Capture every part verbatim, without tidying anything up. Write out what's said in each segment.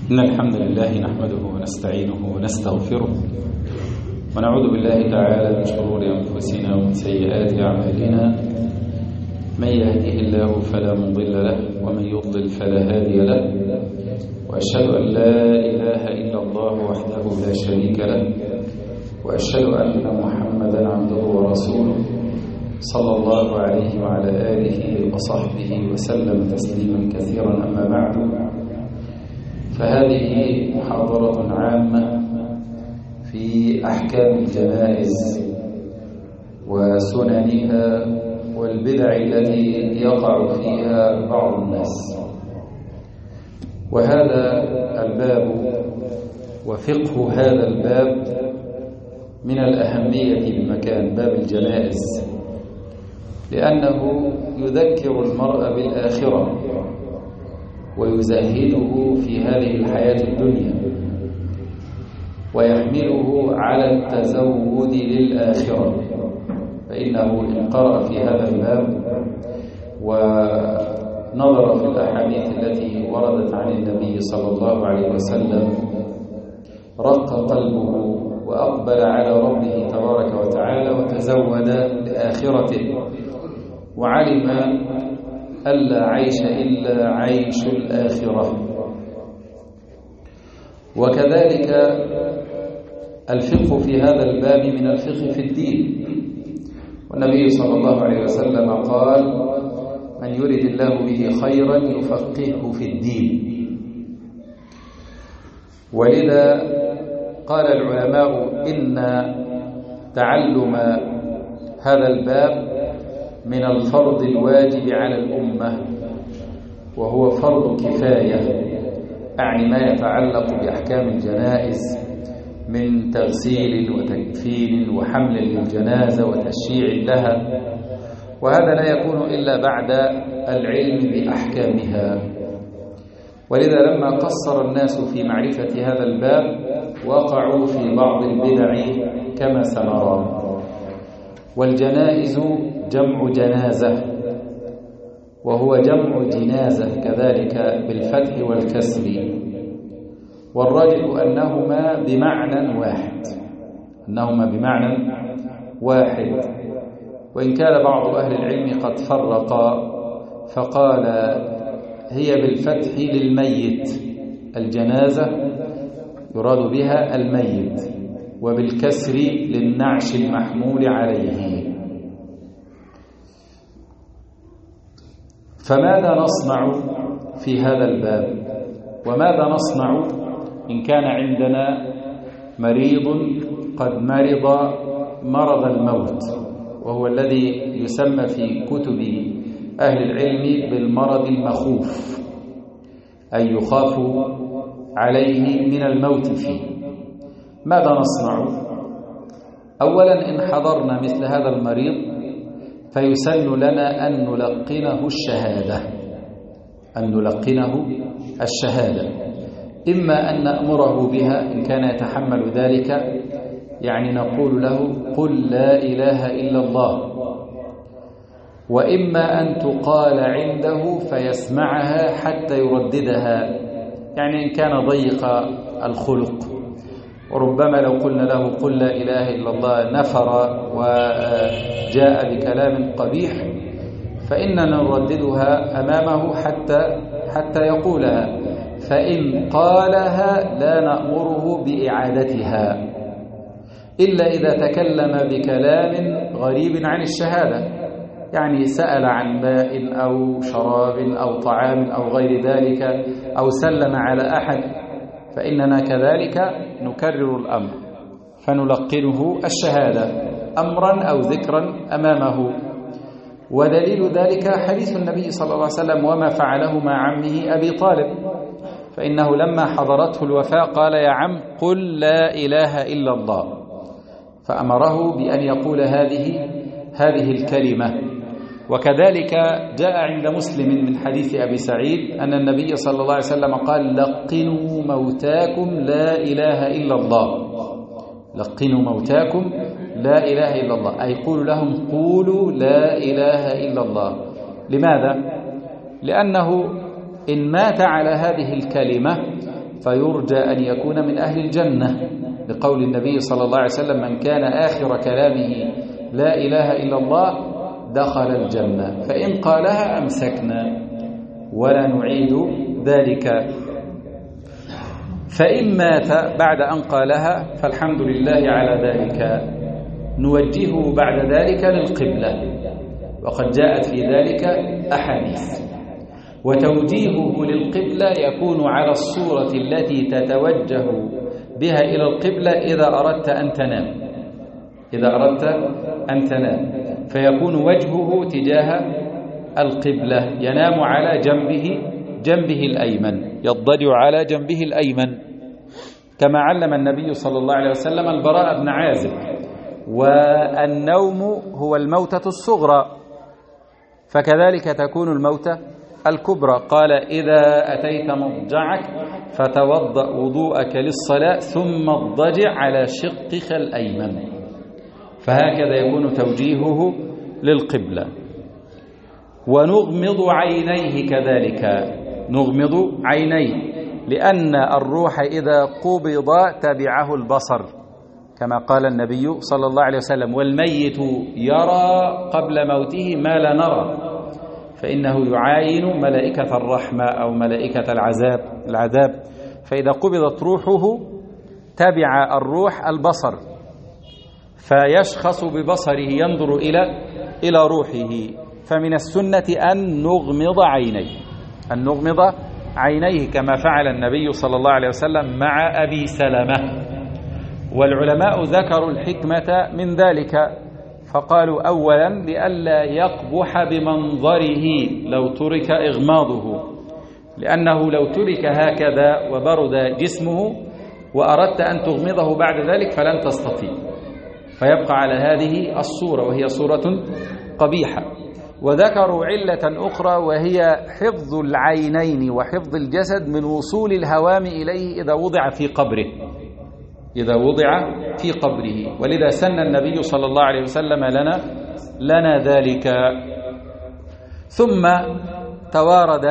إن الحمد لله نحمده ونستعينه ونستغفره ونعوذ بالله تعالى من شرور أنفسنا ومن سيئات أعمالنا. من يهده الله فلا مضل له ومن يضلل فلا هادي له، وأشهد أن لا إله إلا الله وحده لا شريك له، وأشهد أن محمدا عبده ورسوله صلى الله عليه وعلى آله وصحبه وسلم تسليما كثيرا. أما بعد، فهذه محاضرة عامة في أحكام الجنائز وسننها والبدع التي يقع فيها بعض الناس. وهذا الباب وفقه هذا الباب من الأهمية بمكان، باب الجنائز، لأنه يذكر المرء بالآخرة ويزهده في هذه الحياة الدنيا ويحمله على التزود للآخرة. فإنه إن قرأ في هذا الباب ونظر في الأحاديث التي وردت عن النبي صلى الله عليه وسلم رق قلبه وأقبل على ربه تبارك وتعالى وتزود لآخرته، وعلم ألا عيش إلا عيش الآخرة. وكذلك الفقه في هذا الباب من الفقه في الدين، والنبي صلى الله عليه وسلم قال: من يرد الله به خيرا يفقهه في الدين. ولذا قال العلماء إن تعلم هذا الباب من الفرض الواجب على الأمة، وهو فرض كفاية، يعني ما يتعلق بأحكام الجنائز من تغسيل وتكفين وحمل للجنازة وتشييع لها، وهذا لا يكون إلا بعد العلم بأحكامها. ولذا لما قصر الناس في معرفة هذا الباب وقعوا في بعض البدع كما سنرى. والجنائز جمع جنازة، وهو جمع جنازة كذلك بالفتح والكسر، والراجح أنهما بمعنى واحد أنهما بمعنى واحد وإن كان بعض أهل العلم قد فرق فقال هي بالفتح للميت، الجنازة يراد بها الميت، وبالكسر للنعش المحمول عليه. فماذا نصنع في هذا الباب؟ وماذا نصنع إن كان عندنا مريض قد مرض مرض الموت، وهو الذي يسمى في كتب أهل العلم بالمرض المخوف، أي يخاف عليه من الموت فيه؟ ماذا نصنع؟ أولا، إن حضرنا مثل هذا المريض فيسن لنا أن نلقنه الشهادة أن نلقنه الشهادة إما أن نأمره بها إن كان يتحمل ذلك، يعني نقول له: قل لا إله إلا الله، وإما أن تقال عنده فيسمعها حتى يرددها، يعني إن كان ضيق الخلق، وربما لو قلنا له قل لا إله إلا الله نفر وجاء بكلام قبيح، فإننا نرددها أمامه حتى حتى يقولها، فإن قالها لا نأمره بإعادتها إلا إذا تكلم بكلام غريب عن الشهادة، يعني سأل عن ماء أو شراب أو طعام أو غير ذلك، أو سلم على أحد، فإننا كذلك نكرر الأمر فنلقنه الشهادة أمرا أو ذكرا أمامه. ودليل ذلك حديث النبي صلى الله عليه وسلم وما فعله مع عمه أبي طالب، فإنه لما حضرته الوفاة قال: يا عم قل لا إله إلا الله، فأمره بأن يقول هذه هذه الكلمة. وكذلك جاء عند مسلم من حديث أبي سعيد أن النبي صلى الله عليه وسلم قال: لقنوا موتاكم لا إله إلا الله لقنوا موتاكم لا إله إلا الله، أي قولوا لهم قولوا لا إله إلا الله. لماذا؟ لأنه إن مات على هذه الكلمة فيرجى أن يكون من أهل الجنة، لقول النبي صلى الله عليه وسلم: من كان آخر كلامه لا إله إلا الله دخل الجنة. فإن قالها أمسكنا ولا نعيد ذلك. فإن مات بعد أن قالها فالحمد لله على ذلك، نوجهه بعد ذلك للقبلة، وقد جاءت في ذلك أحاديث. وتوجيهه للقبلة يكون على الصورة التي تتوجه بها إلى القبلة إذا أردت أن تنام إذا أردت أن تنام فيكون وجهه تجاه القبلة، ينام على جنبه جنبه الأيمن، يضطجع على جنبه الأيمن، كما علم النبي صلى الله عليه وسلم البراء بن عازب. والنوم هو الموتة الصغرى، فكذلك تكون الموتة الكبرى. قال: إذا أتيت مضجعك فتوضأ وضوءك للصلاة ثم اضطجع على شقك الأيمن. فهكذا يكون توجيهه للقبلة. ونغمض عينيه كذلك، نغمض عينيه، لأن الروح إذا قبض تبعه البصر، كما قال النبي صلى الله عليه وسلم: والميت يرى قبل موته ما لا نرى، فإنه يعاين ملائكة الرحمة أو ملائكة العذاب العذاب فإذا قبضت روحه تبع الروح البصر، فيشخص ببصره، ينظر إلى إلى روحه. فمن السنة أن نغمض عينيه أن نغمض عينيه كما فعل النبي صلى الله عليه وسلم مع أبي سلمة. والعلماء ذكروا الحكمة من ذلك، فقالوا: أولا لئلا يقبح بمنظره لو ترك إغماضه، لأنه لو ترك هكذا وبرد جسمه وأردت أن تغمضه بعد ذلك فلن تستطيع، فيبقى على هذه الصورة وهي صورة قبيحة. وذكروا علة أخرى وهي حفظ العينين وحفظ الجسد من وصول الهوام إليه إذا وضع في قبره إذا وضع في قبره ولذا سن النبي صلى الله عليه وسلم لنا لنا ذلك. ثم توارد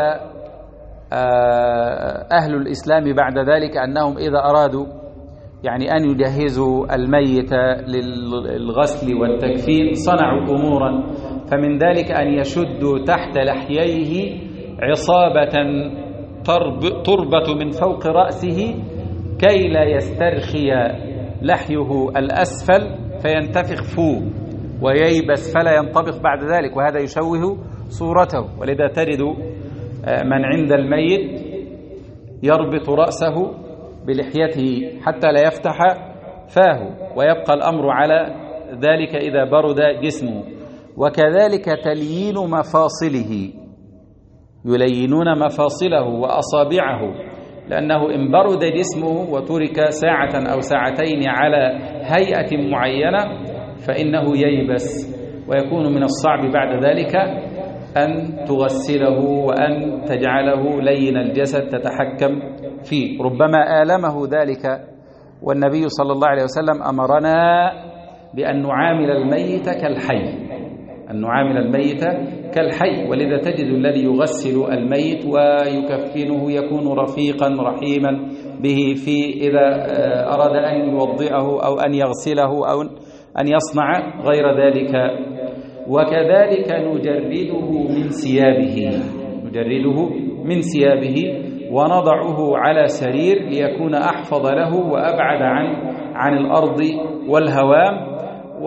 أهل الإسلام بعد ذلك أنهم إذا أرادوا يعني أن يجهزوا الميت للغسل والتكفين صنعوا أمورا، فمن ذلك أن يشدوا تحت لحييه عصابة تربط من فوق رأسه كي لا يسترخي لحيه الأسفل فينتفخ فوق وييبس فلا ينطبق بعد ذلك، وهذا يشوه صورته. ولذا تجد من عند الميت يربط رأسه بلحيته حتى لا يفتح فاه، ويبقى الأمر على ذلك إذا برد جسمه. وكذلك تليين مفاصله، يلينون مفاصله وأصابعه، لأنه إن برد جسمه وترك ساعة أو ساعتين على هيئة معينة فإنه ييبس، ويكون من الصعب بعد ذلك أن تغسله وأن تجعله لين الجسد تتحكم فيه، ربما آلمه ذلك. والنبي صلى الله عليه وسلم أمرنا بأن نعامل الميت كالحي أن نعامل الميت كالحي ولذا تجد الذي يغسل الميت ويكفنه يكون رفيقا رحيما به في إذا أراد أن يوضعه أو أن يغسله أو أن يصنع غير ذلك. وكذلك نجرده من ثيابه نجرده من ثيابه ونضعه على سرير ليكون أحفظ له وأبعد عن عن الأرض والهوام،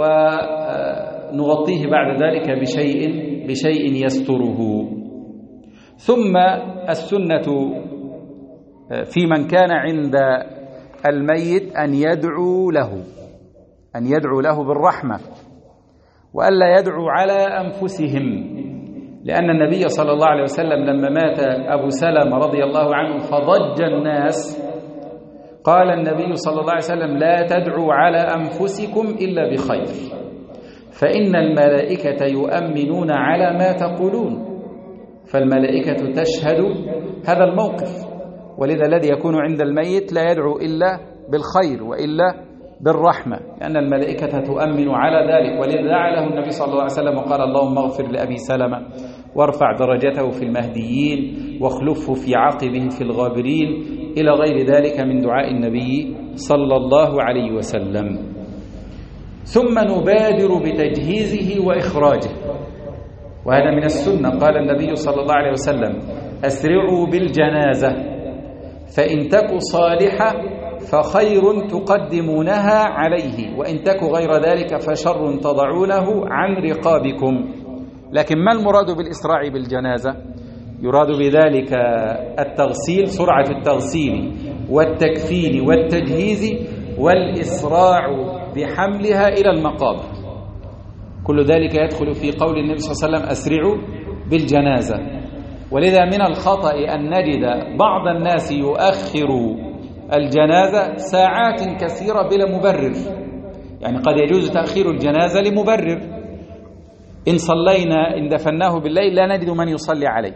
ونغطيه بعد ذلك بشيء بشيء يستره. ثم السنة في من كان عند الميت أن يدعو له أن يدعو له بالرحمة، وألا يدعو على أنفسهم، لأن النبي صلى الله عليه وسلم لما مات أبو سلمة رضي الله عنه فضج الناس قال النبي صلى الله عليه وسلم: لا تدعوا على أنفسكم إلا بخير، فإن الملائكة يؤمنون على ما تقولون. فالملائكة تشهد هذا الموقف، ولذا الذي يكون عند الميت لا يدعو إلا بالخير وإلا بالرحمة، لأن الملائكة تؤمن على ذلك. ولذا دعا له النبي صلى الله عليه وسلم وقال: اللهم اغفر لأبي سلمة وارفع درجته في المهديين واخلفه في عقبه في الغابرين إلى غير ذلك من دعاء النبي صلى الله عليه وسلم. ثم نبادر بتجهيزه وإخراجه، وهذا من السنة. قال النبي صلى الله عليه وسلم: أسرعوا بالجنازة فإن تك صالحة فخير تقدمونها عليه، وإن تك غير ذلك فشر تضعونه عن رقابكم. لكن ما المراد بالإسراع بالجنازة؟ يراد بذلك التغسيل، سرعة التغسيل والتكفين والتجهيز، والإسراع بحملها إلى المقابر. كل ذلك يدخل في قول النبي صلى الله عليه وسلم: أسرعوا بالجنازة. ولذا من الخطأ أن نجد بعض الناس يؤخر الجنازة ساعات كثيرة بلا مبرر. يعني قد يجوز تأخير الجنازة لمبرر، إن صلينا إن دفناه بالليل لا نجد من يصلي عليه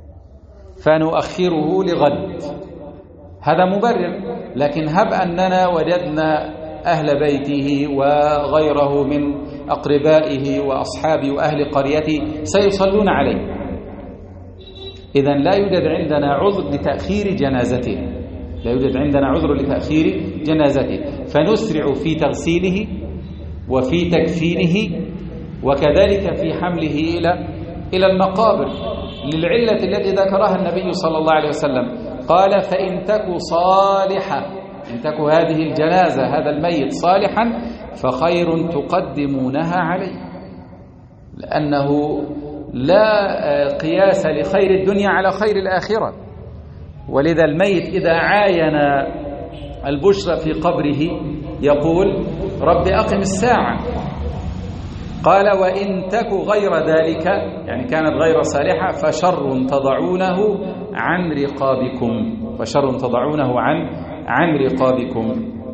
فنؤخره لغد، هذا مبرر. لكن هب أننا وجدنا أهل بيته وغيره من أقربائه وأصحابه وأهل قريته سيصلون عليه، إذن لا يوجد عندنا عذر لتأخير جنازته، لا يوجد عندنا عذر لتأخير جنازته، فنسرع في تغسيله وفي تكفينه وكذلك في حمله إلى إلى المقابر، للعلة التي ذكرها النبي صلى الله عليه وسلم. قال: فإن تك صالحة، إن تك هذه الجنازة هذا الميت صالحا فخير تقدمونها عليه، لأنه لا قياس لخير الدنيا على خير الآخرة. ولذا الميت إذا عاين البشرى في قبره يقول: رب أقم الساعة. قال: وإن تك غير ذلك، يعني كانت غير صالحة، فشر تضعونه عن رقابكم، فشر تضعونه عن عن رقابكم.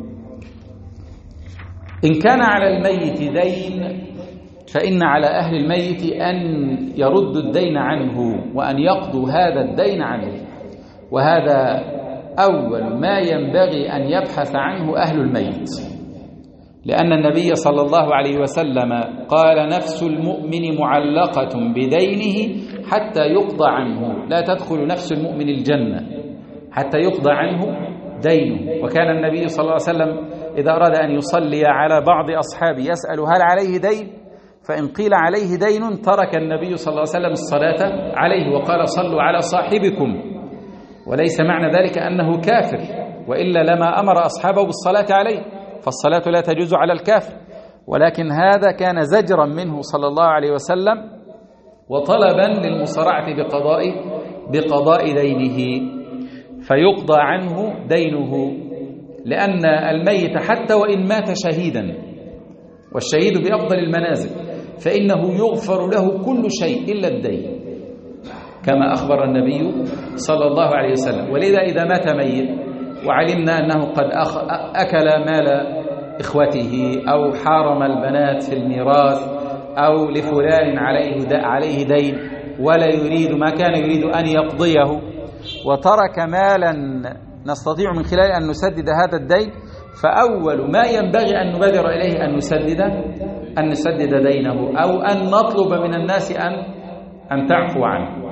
إن كان على الميت دين فإن على أهل الميت أن يردوا الدين عنه وأن يقضوا هذا الدين عنه، وهذا أول ما ينبغي أن يبحث عنه أهل الميت، لأن النبي صلى الله عليه وسلم قال: نفس المؤمن معلقة بدينه حتى يقضى عنه، لا تدخل نفس المؤمن الجنة حتى يقضى عنه دينه. وكان النبي صلى الله عليه وسلم إذا أراد أن يصلي على بعض أصحابه يسأل: هل عليه دين؟ فإن قيل عليه دين ترك النبي صلى الله عليه وسلم الصلاة عليه وقال: صلوا على صاحبكم. وليس معنى ذلك أنه كافر، وإلا لما أمر أصحابه بالصلاة عليه، فالصلاة لا تجوز على الكافر، ولكن هذا كان زجرا منه صلى الله عليه وسلم وطلبا للمصارعة بقضاء بقضاء دينه، فيقضى عنه دينه. لأن الميت حتى وإن مات شهيدا، والشهيد بأفضل المنازل، فإنه يغفر له كل شيء إلا الدين، كما أخبر النبي صلى الله عليه وسلم. ولذا إذا مات ميت وعلمنا أنه قد أكل مال إخوته أو حارم البنات في الميراث أو لفلان عليه عليه دين ولا يريد ما كان يريد أن يقضيه، وترك مالا نستطيع من خلاله أن نسدد هذا الدين، فأول ما ينبغي أن نبادر إليه أن نسدد أن نسدد دينه، أو أن نطلب من الناس أن أن تعفو عنه.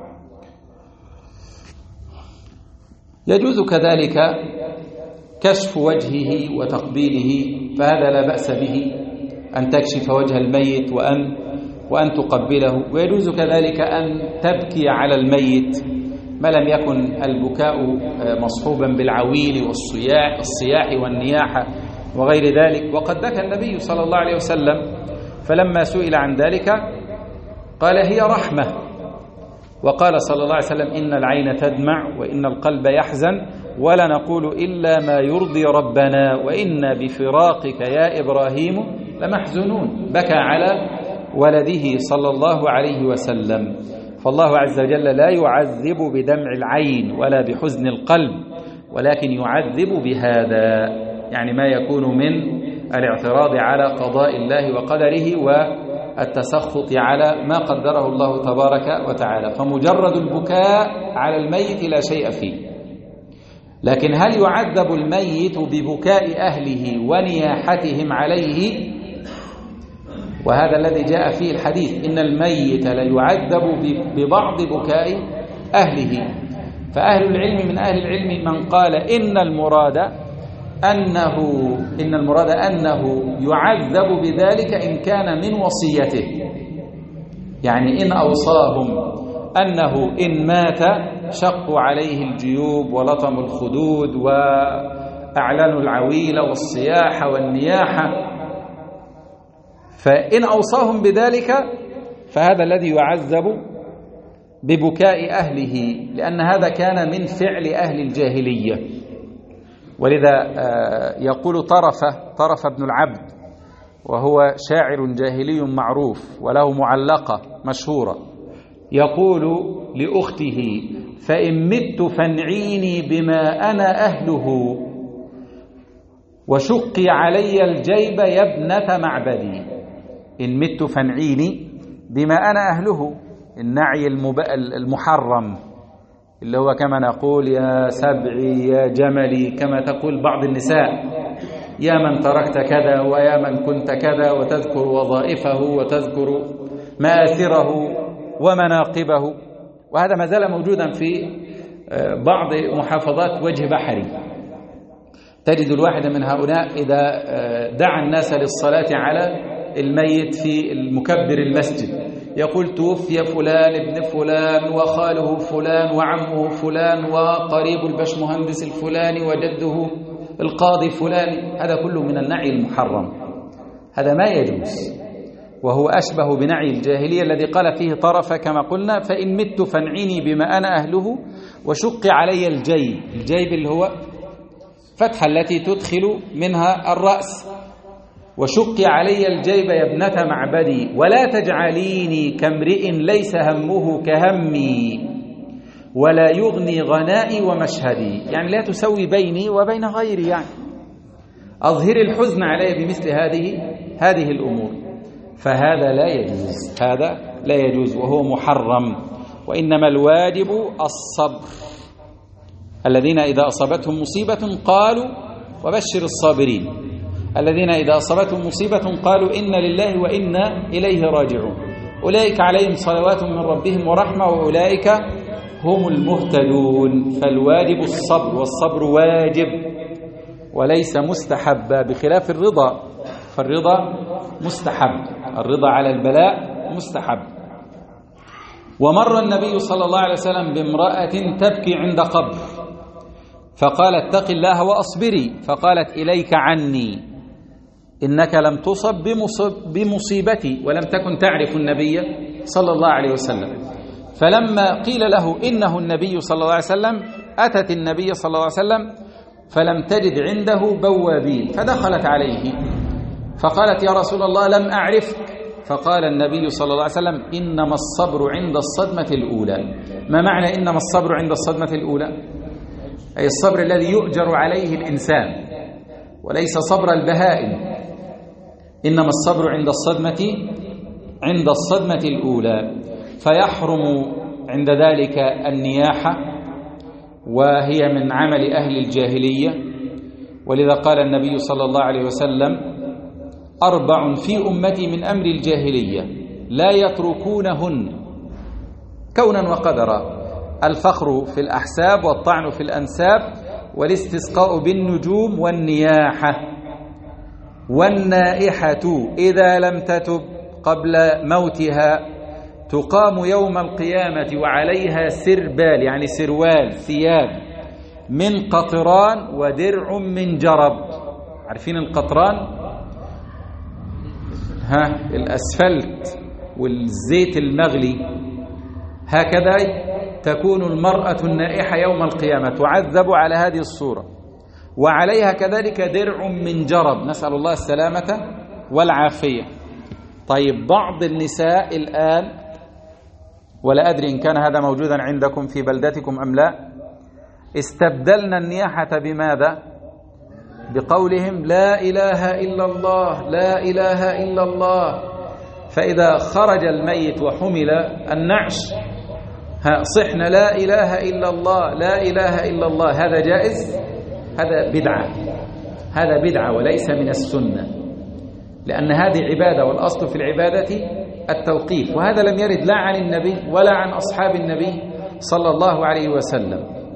يجوز كذلك كشف وجهه وتقبيله، فهذا لا بأس به، أن تكشف وجه الميت وأن وأن تقبله. ويجوز كذلك أن تبكي على الميت ما لم يكن البكاء مصحوبا بالعويل والصياح الصياح والنياحة وغير ذلك. وقد بكى النبي صلى الله عليه وسلم، فلما سئل عن ذلك قال: هي رحمة. وقال صلى الله عليه وسلم: إن العين تدمع وإن القلب يحزن ولا نقول إلا ما يرضي ربنا وإنا بفراقك يا إبراهيم لمحزونون. بكى على ولده صلى الله عليه وسلم. فالله عز وجل لا يعذب بدمع العين ولا بحزن القلب، ولكن يعذب بهذا، يعني ما يكون من الاعتراض على قضاء الله وقدره والتسخط على ما قدره الله تبارك وتعالى. فمجرد البكاء على الميت لا شيء فيه. لكن هل يعذب الميت ببكاء أهله ونياحتهم عليه؟ وهذا الذي جاء فيه الحديث: إن الميت لا يعذب ببعض بكاء أهله. فأهل العلم من أهل العلم من قال إن المراد أنه إن المراد أنه يعذب بذلك إن كان من وصيته، يعني إن أوصاهم أنه إن مات شقوا عليه الجيوب ولطموا الخدود وأعلنوا العويل والصياح والنياحة، فإن أوصاهم بذلك فهذا الذي يعذب ببكاء أهله، لأن هذا كان من فعل أهل الجاهلية. ولذا يقول طرفة طرف ابن العبد، وهو شاعر جاهلي معروف وله معلقة مشهورة، يقول لأخته: فإن مت فانعيني بما أنا أهله، وشقي علي الجيب يا ابنة معبدي. إن مت فانعيني بما أنا أهله، النعي المحرم اللي هو كما نقول يا سبعي يا جملي، كما تقول بعض النساء: يا من تركت كذا ويا من كنت كذا، وتذكر وظائفه وتذكر مآثره ومناقبه. وهذا ما زال موجودا في بعض محافظات وجه بحري. تجد الواحد من هؤلاء إذا دعا الناس للصلاة على الميت في المكبر المسجد يقول: توفي فلان ابن فلان وخاله فلان وعمه فلان وقريب البشمهندس الفلاني وجده القاضي فلان. هذا كله من النعي المحرم، هذا ما يجوز، وهو أشبه بنعي الجاهلية الذي قال فيه طرف كما قلنا: فإن مت فانعيني بما أنا أهله وشق علي الجيب. الجيب اللي هو فتحة التي تدخل منها الرأس. وشقي علي الجيب يا ابنة معبدي، ولا تجعليني كامرئ ليس همه كهمي، ولا يغني غنائي ومشهدي. يعني لا تسوي بيني وبين غيري، يعني أظهر الحزن علي بمثل هذه هذه الأمور. فهذا لا يجوز، هذا لا يجوز وهو محرم. وإنما الواجب الصبر. الذين إذا أصابتهم مصيبة قالوا وبشر الصابرين، الذين إذا أصابتهم مصيبة قالوا إنا لله وإنا إليه راجعون، أولئك عليهم صلوات من ربهم ورحمة وأولئك هم المهتدون. فالواجب الصبر، والصبر واجب وليس مستحبا، بخلاف الرضا، فالرضا مستحب، الرضا على البلاء مستحب. ومر النبي صلى الله عليه وسلم بامرأة تبكي عند قبر فقال: اتق الله وأصبري، فقالت: إليك عني، إنك لم تصب بمصيبتي، ولم تكن تعرف النبي صلى الله عليه وسلم. فلما قيل له إنه النبي صلى الله عليه وسلم أتت النبي صلى الله عليه وسلم فلم تجد عنده بوابين، فدخلت عليه فقالت: يا رسول الله لم أعرفك. فقال النبي صلى الله عليه وسلم: إنما الصبر عند الصدمة الأولى. ما معنى إنما الصبر عند الصدمة الأولى؟ أي الصبر الذي يؤجر عليه الإنسان، وليس صبر البهائم. إنما الصبر عند الصدمة عند الصدمة الأولى. فيحرم عند ذلك النياحة، وهي من عمل أهل الجاهلية. ولذا قال النبي صلى الله عليه وسلم: أربع في أمتي من أمر الجاهلية لا يتركونهن كونا وقدرا: الفخر في الأحساب، والطعن في الأنساب، والاستسقاء بالنجوم، والنياحة. والنائحة إذا لم تتب قبل موتها تقام يوم القيامة وعليها سربال، يعني سروال ثياب من قطران ودرع من جرب. عارفين القطران؟ ها الأسفلت والزيت المغلي. هكذا تكون المرأة النائحة يوم القيامة، تعذب على هذه الصورة، وعليها كذلك درع من جرب، نسأل الله السلامة والعافية. طيب، بعض النساء الآن، ولا أدري إن كان هذا موجودا عندكم في بلدتكم أم لا، استبدلنا النياحة بماذا؟ بقولهم لا إله إلا الله، لا إله إلا الله. فإذا خرج الميت وحمل النعش صحنا لا إله إلا الله، لا إله إلا الله. هذا جائز؟ هذا بدعة، هذا بدعة وليس من السنة، لأن هذه عبادة، والأصل في العبادة التوقيف، وهذا لم يرد لا عن النبي ولا عن أصحاب النبي صلى الله عليه وسلم.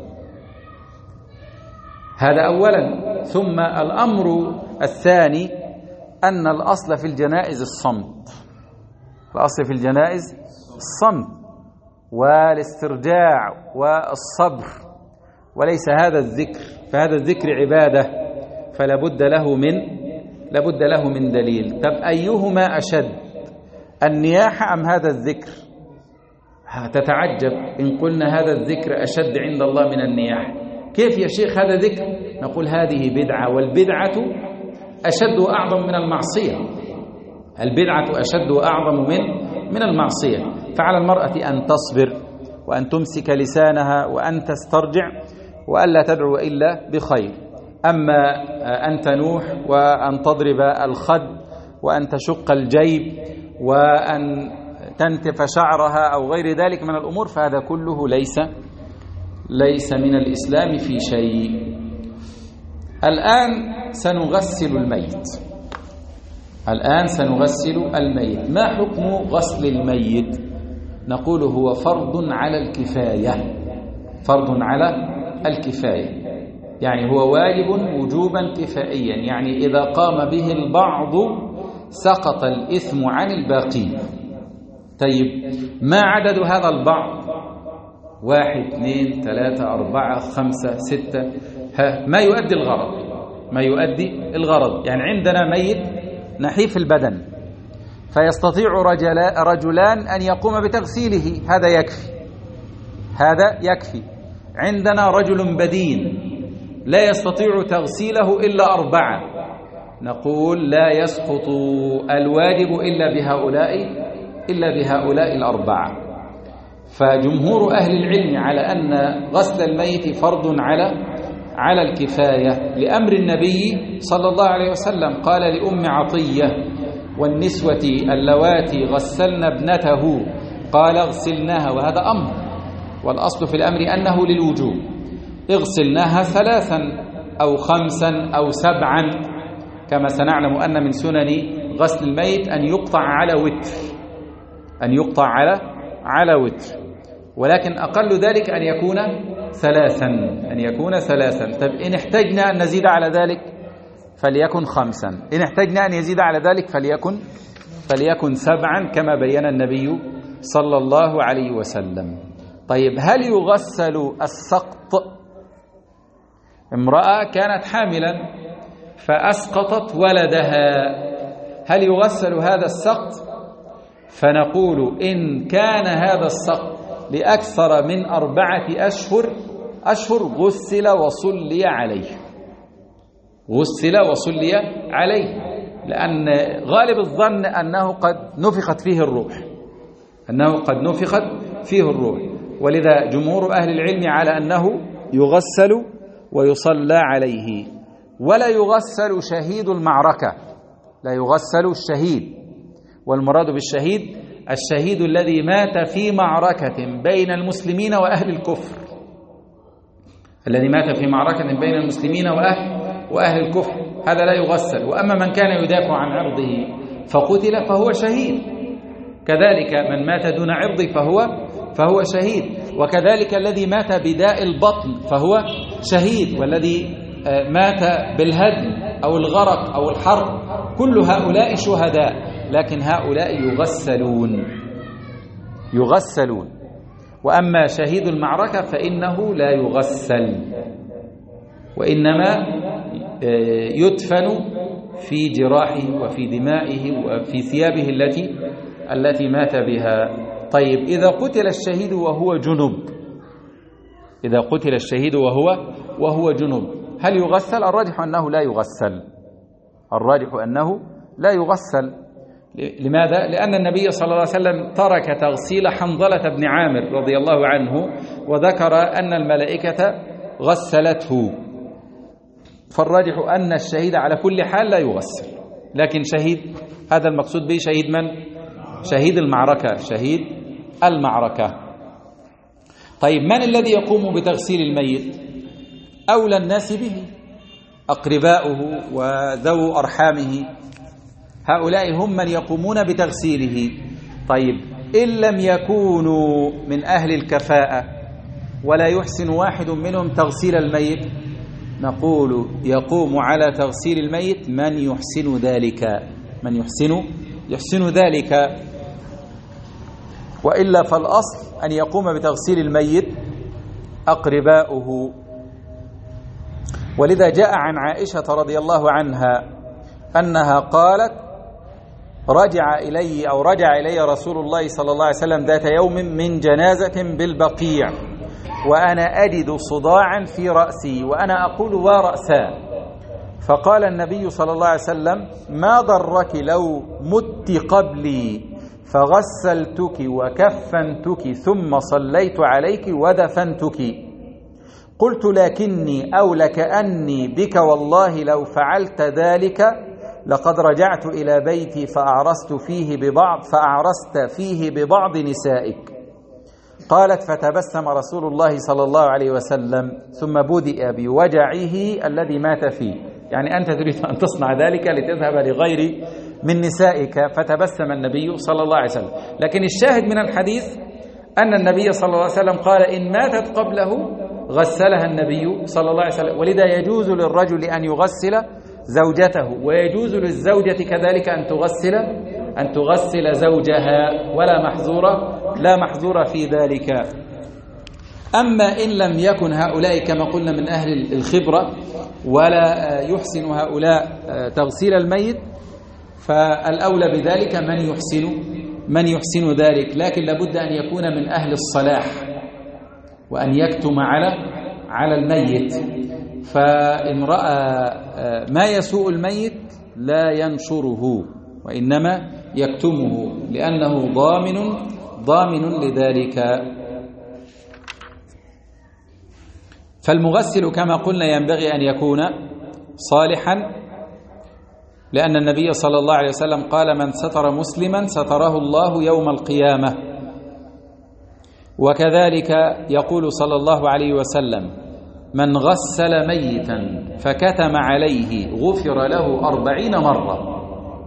هذا أولا. ثم الأمر الثاني أن الأصل في الجنائز الصمت، الأصل في الجنائز الصمت والاسترجاع والصبر، وليس هذا الذكر، فهذا الذكر عبادة فلا بد له من لابد له من دليل. طب أيهما أشد، النياحة أم هذا الذكر؟ تتعجب إن قلنا هذا الذكر أشد عند الله من النياحة. كيف يا شيخ هذا ذكر؟ نقول هذه بدعة، والبدعة أشد وأعظم من المعصية، البدعة أشد وأعظم من من المعصية. فعلى المرأة أن تصبر وأن تمسك لسانها وأن تسترجع وألا تدعو إلا بخير. أما أن تنوح وأن تضرب الخد وأن تشق الجيب وأن تنتف شعرها أو غير ذلك من الأمور فهذا كله ليس ليس من الإسلام في شيء. الآن سنغسل الميت، الآن سنغسل الميت. ما حكم غسل الميت؟ نقول هو فرض على الكفاية، فرض على الكفاية، يعني هو واجب وجوبا كفائيا، يعني إذا قام به البعض سقط الإثم عن الباقين. طيب ما عدد هذا البعض؟ واحد اثنين ثلاثة أربعة خمسة ستة، ها ما يؤدي الغرض، ما يؤدي الغرض. يعني عندنا ميت نحيف البدن فيستطيع رجلا رجلان أن يقوم بتغسيله، هذا يكفي، هذا يكفي. عندنا رجل بدين لا يستطيع تغسيله إلا أربعة، نقول لا يسقط الواجب إلا بهؤلاء إلا بهؤلاء الأربعة. فجمهور أهل العلم على أن غسل الميت فرض على على الكفاية لأمر النبي صلى الله عليه وسلم، قال لأم عطية والنسوة اللواتي غسلن ابنته قال اغسلناها، وهذا أمر، والأصل في الأمر أنه للوجوب، اغسلناها ثلاثا أو خمسا أو سبعا، كما سنعلم أن من سنن غسل الميت أن يقطع على وتر، أن يقطع على على وتر، ولكن أقل ذلك أن يكون ثلاثا، أن يكون ثلاثا. طب إن احتجنا أن نزيد على ذلك فليكن خمسا، إن احتجنا أن يزيد على ذلك فليكن فليكن سبعا كما بين النبي صلى الله عليه وسلم. طيب هل يغسل السقط؟ امرأة كانت حاملا فأسقطت ولدها، هل يغسل هذا السقط؟ فنقول إن كان هذا السقط لأكثر من أربعة أشهر أشهر غسل وصلي عليه، غسل وصلي عليه، لأن غالب الظن أنه قد نفخت فيه الروح، أنه قد نفخت فيه الروح، ولذا جمهور أهل العلم على أنه يغسل ويصلى عليه. ولا يغسل شهيد المعركة، لا يغسل الشهيد، والمراد بالشهيد الشهيد الذي مات في معركة بين المسلمين وأهل الكفر، الذي مات في معركة بين المسلمين وأهل وأهل الكفر، هذا لا يغسل. وأما من كان يدافع عن عرضه فقتل فهو شهيد، كذلك من مات دون عرضه فهو فهو شهيد، وكذلك الذي مات بداء البطن فهو شهيد، والذي مات بالهدم أو الغرق أو الحرب، كل هؤلاء شهداء، لكن هؤلاء يغسلون يغسلون وأما شهيد المعركة فإنه لا يغسل، وإنما يدفن في جراحه وفي دمائه وفي ثيابه التي التي مات بها. طيب إذا قتل الشهيد وهو جنب، إذا قتل الشهيد وهو وهو جنب هل يغسل؟ الراجح أنه لا يغسل، الراجح أنه لا يغسل. لماذا؟ لأن النبي صلى الله عليه وسلم ترك تغسيل حنظلة بن عامر رضي الله عنه، وذكر أن الملائكة غسلته، فالراجح أن الشهيد على كل حال لا يغسل. لكن شهيد، هذا المقصود به شهيد من؟ شهيد المعركة، شهيد المعركة. طيب من الذي يقوم بتغسيل الميت؟ أولى الناس به أقرباؤه وذو أرحامه، هؤلاء هم من يقومون بتغسيله. طيب إن لم يكونوا من أهل الكفاءة ولا يحسن واحد منهم تغسيل الميت، نقول يقوم على تغسيل الميت من يحسن ذلك، من يحسن يحسن ذلك، وإلا فالأصل أن يقوم بتغسيل الميت أقرباؤه. ولذا جاء عن عائشة رضي الله عنها أنها قالت: رجع إلي أو رجع إلي رسول الله صلى الله عليه وسلم ذات يوم من جنازة بالبقيع وأنا أجد صداعا في رأسي وأنا أقول ورأسا، فقال النبي صلى الله عليه وسلم: ما ضرك لو مت قبلي فغسلتك وكفنتك ثم صليت عليك ودفنتك. قلت: لكني أو لكأني بك والله لو فعلت ذلك لقد رجعت إلى بيتي فأعرست فيه ببعض فأعرست فيه ببعض نسائك. قالت: فتبسم رسول الله صلى الله عليه وسلم ثم بدأ بوجعه الذي مات فيه، يعني أنت تريد أن تصنع ذلك لتذهب لغير من نسائك، فتبسم النبي صلى الله عليه وسلم. لكن الشاهد من الحديث أن النبي صلى الله عليه وسلم قال: إن ماتت قبله غسلها النبي صلى الله عليه وسلم. ولذا يجوز للرجل أن يغسل زوجته، ويجوز للزوجة كذلك أن تغسل أن تغسل زوجها، ولا محظور لا محظور في ذلك. أما إن لم يكن هؤلاء كما قلنا من أهل الخبرة ولا يحسن هؤلاء تغسيل الميت، فالأولى بذلك من يحسن من يحسن ذلك، لكن لابد أن يكون من أهل الصلاح وأن يكتم على على الميت. فإن رأى ما يسوء الميت لا ينشره وإنما يكتمه، لأنه ضامن ضامن لذلك. فالمغسل كما قلنا ينبغي أن يكون صالحا، لأن النبي صلى الله عليه وسلم قال: من ستر مسلما ستره الله يوم القيامة. وكذلك يقول صلى الله عليه وسلم: من غسل ميتا فكتم عليه غفر له أربعين مرة،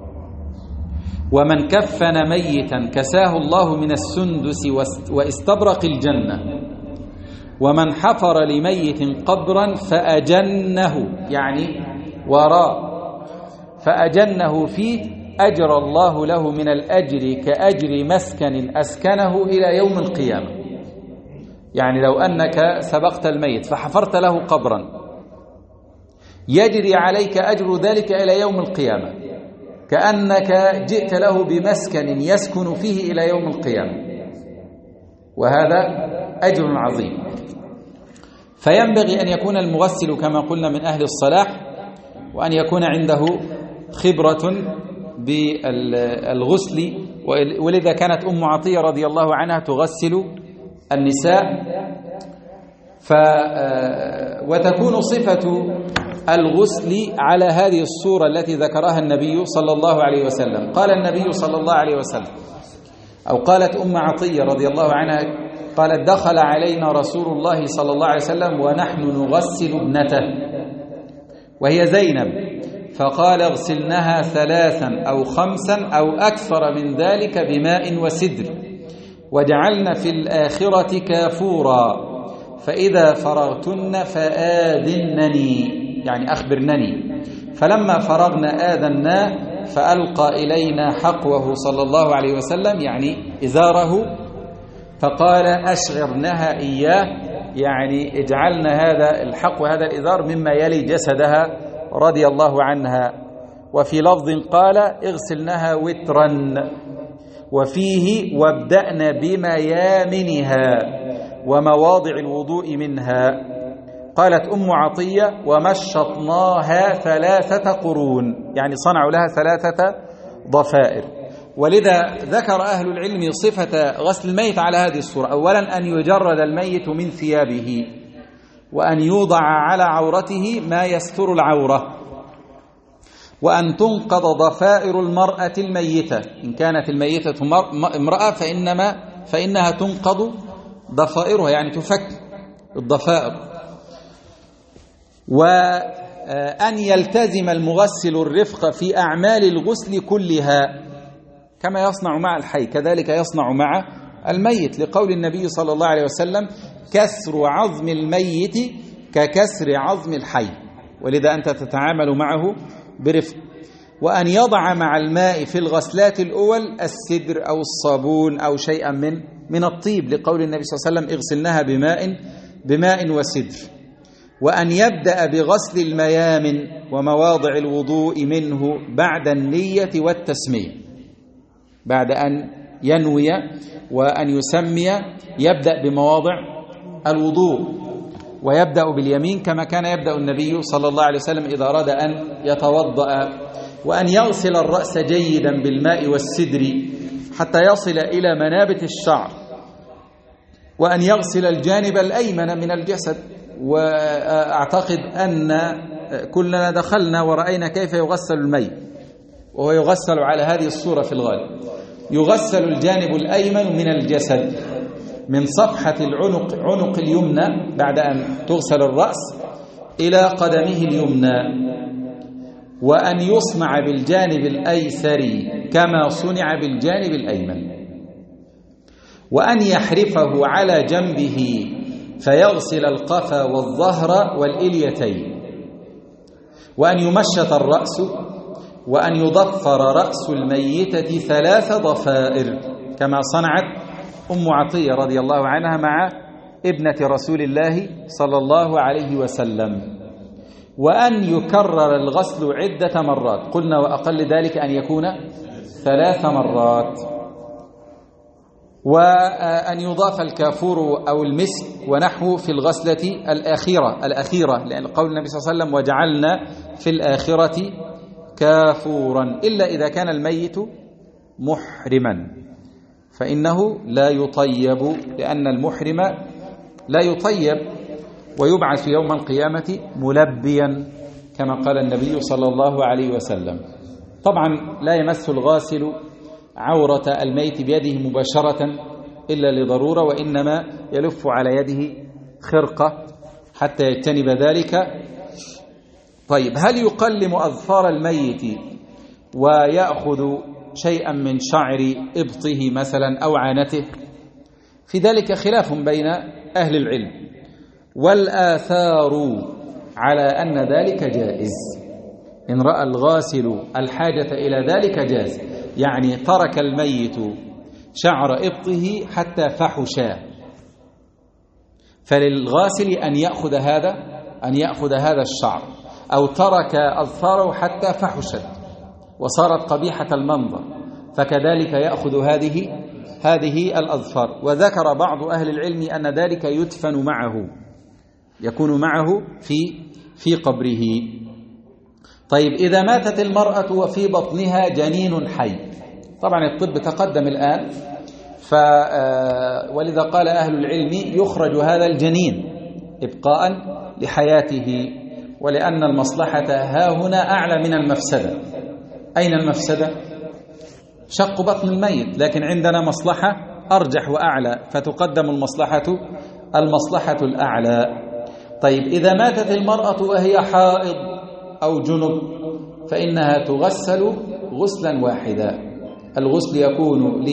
ومن كفن ميتا كساه الله من السندس واستبرق الجنة، ومن حفر لميت قبرا فأجنه يعني وراء فأجنه فيه أجر الله له من الأجر كأجر مسكن أسكنه إلى يوم القيامة. يعني لو أنك سبقت الميت فحفرت له قبرا يجري عليك أجر ذلك إلى يوم القيامة، كأنك جئت له بمسكن يسكن فيه إلى يوم القيامة، وهذا أجر عظيم. فينبغي أن يكون المغسل كما قلنا من أهل الصلاح، وأن يكون عنده خبرة بالغسل. ولذا كانت أم عطية رضي الله عنها تغسل النساء، ف وتكون صفة الغسل على هذه الصورة التي ذكرها النبي صلى الله عليه وسلم. قال النبي صلى الله عليه وسلم، أو قالت أم عطية رضي الله عنها، قالت: دخل علينا رسول الله صلى الله عليه وسلم ونحن نغسل ابنته وهي زينب، فقال: اغسلنها ثلاثا أو خمسا أو أكثر من ذلك بماء وسدر، وجعلن في الآخرة كافورا، فإذا فرغتن فآذنني يعني أخبرنني. فلما فرغنا آذنا، فألقى إلينا حقوه صلى الله عليه وسلم يعني إزاره، فقال: أشعرنها إياه يعني اجعلنا هذا الحق وهذا الإزار مما يلي جسدها رضي الله عنها. وفي لفظ قال: اغسلنها وترا، وفيه: وابدأن بميامنها ومواضع الوضوء منها. قالت أم عطية: ومشطناها ثلاثة قرون، يعني صنعوا لها ثلاثة ضفائر. ولذا ذكر أهل العلم صفة غسل الميت على هذه الصورة: أولا أن يجرد الميت من ثيابه، وأن يوضع على عورته ما يستر العورة، وأن تنقض ضفائر المرأة الميتة، إن كانت الميتة امرأة فإنما فإنها تنقض ضفائرها يعني تفك الضفائر، وأن يلتزم المغسل الرفق في أعمال الغسل كلها كما يصنع مع الحي كذلك يصنع مع الميت، لقول النبي صلى الله عليه وسلم: كسر عظم الميت ككسر عظم الحي، ولذا أنت تتعامل معه برفق. وأن يضع مع الماء في الغسلات الأول السدر أو الصابون أو شيئا من من الطيب، لقول النبي صلى الله عليه وسلم اغسلنها بماء بماء وسدر. وأن يبدأ بغسل الميامن ومواضع الوضوء منه بعد النية والتسمية، بعد أن ينوي وأن يسمي يبدأ بمواضع الوضوء، ويبدأ باليمين كما كان يبدأ النبي صلى الله عليه وسلم إذا أراد أن يتوضأ. وأن يغسل الرأس جيدا بالماء والسدر حتى يصل إلى منابت الشعر. وأن يغسل الجانب الأيمن من الجسد، وأعتقد أن كلنا دخلنا ورأينا كيف يغسل الميت، وهو يغسل على هذه الصورة في الغالب. يغسل الجانب الأيمن من الجسد من صفحة العنق عنق اليمنى بعد أن تغسل الرأس إلى قدمه اليمنى، وأن يصنع بالجانب الأيسر كما صنع بالجانب الأيمن. وأن يحرفه على جنبه فيغسل القفا والظهر والإليتين. وأن يمشط الرأس، وأن يضفر رأس الميتة ثلاث ضفائر كما صنعت أم عطية رضي الله عنها مع ابنة رسول الله صلى الله عليه وسلم. وأن يكرر الغسل عدة مرات، قلنا وأقل ذلك أن يكون ثلاث مرات. وأن يضاف الكافور أو المسك ونحوه في الغسلة الأخيرة الأخيرة لأن قول النبي صلى الله عليه وسلم وجعلنا في الآخرة كافورا، إلا إذا كان الميت محرما فإنه لا يطيب، لأن المحرم لا يطيب ويبعث يوم القيامة ملبيا كما قال النبي صلى الله عليه وسلم. طبعا لا يمس الغاسل عورة الميت بيده مباشرة إلا لضرورة، وإنما يلف على يده خرقة حتى يجتنب ذلك. طيب، هل يقلم أظفار الميت ويأخذ شيئا من شعر إبطه مثلا أو عانته؟ في ذلك خلاف بين أهل العلم، والآثار على أن ذلك جائز. إن رأى الغاسل الحاجة إلى ذلك جاز، يعني ترك الميت شعر إبطه حتى فحشا، فللغاسل أن يأخذ هذا أن يأخذ هذا الشعر، أو ترك أظفاره حتى فحشت وصارت قبيحة المنظر، فكذلك يأخذ هذه هذه الأظفار. وذكر بعض أهل العلم أن ذلك يدفن معه، يكون معه في في قبره. طيب، إذا ماتت المرأة وفي بطنها جنين حي، طبعا الطب تقدم الآن، ف ولذا قال أهل العلم يخرج هذا الجنين إبقاء لحياته، ولأن المصلحة ها هنا أعلى من المفسدة. أين المفسدة؟ شق بطن الميت، لكن عندنا مصلحة أرجح وأعلى، فتقدم المصلحة المصلحة الأعلى. طيب، إذا ماتت المرأة وهي حائض أو جنب فإنها تغسل غسلا واحدا. الغسل يكون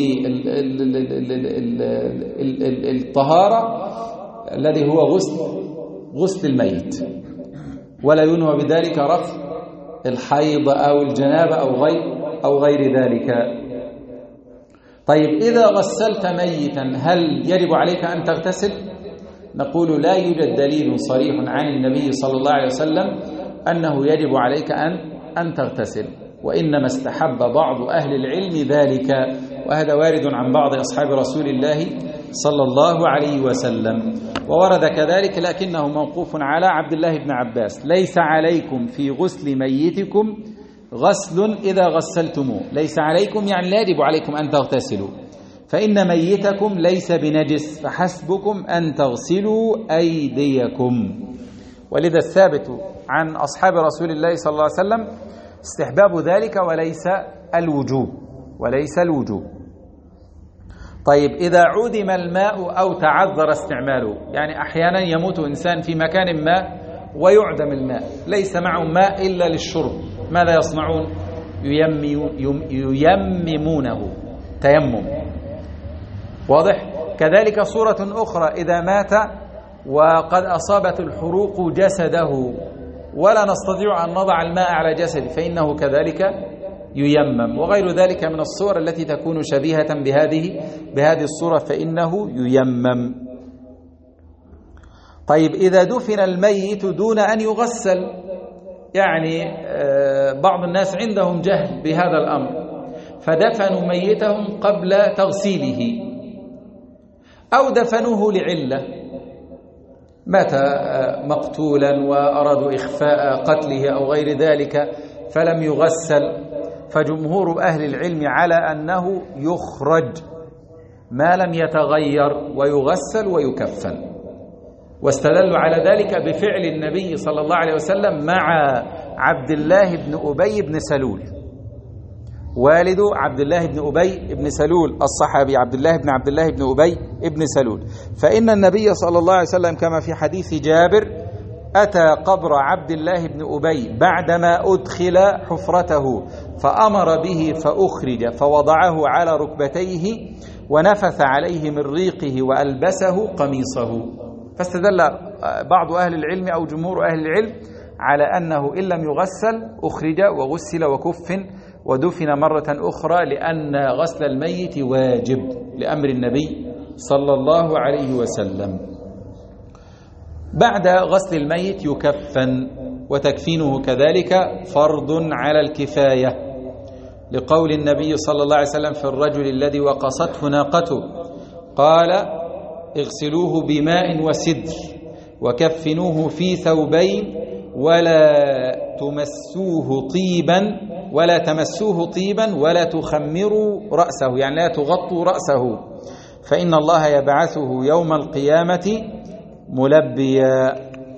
للطهارة الذي هو غسل غسل الميت، ولا ينوى بذلك رفع الحيض أو الجنابة أو غير أو غير ذلك. طيب، إذا غسلت ميتا هل يجب عليك أن تغتسل؟ نقول لا يوجد دليل صريح عن النبي صلى الله عليه وسلم أنه يجب عليك أن أن تغتسل، وإنما استحب بعض أهل العلم ذلك، وهذا وارد عن بعض أصحاب رسول الله صلى الله عليه وسلم. وورد كذلك لكنه موقوف على عبد الله بن عباس: ليس عليكم في غسل ميتكم غسل إذا غسلتموه. ليس عليكم يعني لا يجب عليكم أن تغتسلوا، فإن ميتكم ليس بنجس، فحسبكم أن تغسلوا أيديكم. ولذا الثابت عن أصحاب رسول الله صلى الله عليه وسلم استحباب ذلك وليس الوجوب وليس الوجوب. طيب، إذا عدم الماء أو تعذر استعماله، يعني أحيانا يموت إنسان في مكان ما ويعدم الماء، ليس معه ماء إلا للشرب، ماذا يصنعون؟ ييممونه تيمم. واضح؟ كذلك صورة أخرى: إذا مات وقد أصابت الحروق جسده ولا نستطيع أن نضع الماء على جسده فإنه كذلك ييمم، وغير ذلك من الصور التي تكون شبيهة بهذه بهذه الصورة فإنه ييمم. طيب إذا دفن الميت دون أن يغسل، يعني بعض الناس عندهم جهل بهذا الأمر فدفنوا ميتهم قبل تغسيله، أو دفنوه لعلة، مات مقتولا وأرادوا إخفاء قتله أو غير ذلك فلم يغسل، فجمهور أهل العلم على أنه يخرج ما لم يتغير ويغسل ويكفن، واستدلوا على ذلك بفعل النبي صلى الله عليه وسلم مع عبد الله بن أبي بن سلول، والد عبد الله بن أبي بن سلول الصحابي عبد الله بن عبد الله بن أبي بن سلول. فإن النبي صلى الله عليه وسلم كما في حديث جابر أتى قبر عبد الله بن أبي بعدما أدخل حفرته فأمر به فأخرج فوضعه على ركبتيه ونفث عليه من ريقه وألبسه قميصه. فاستدل بعض أهل العلم أو جمهور أهل العلم على أنه إن لم يغسل أخرج وغسل وكفن ودفن مرة أخرى، لأن غسل الميت واجب لأمر النبي صلى الله عليه وسلم. بعد غسل الميت يكفن، وتكفينه كذلك فرض على الكفاية، لقول النبي صلى الله عليه وسلم في الرجل الذي وقصته ناقته قال: اغسلوه بماء وسدر وكفنوه في ثوبين ولا تمسوه طيبا ولا تمسوه طيبا ولا تخمروا رأسه، يعني لا تغطوا رأسه، فإن الله يبعثه يوم القيامة ملبيا.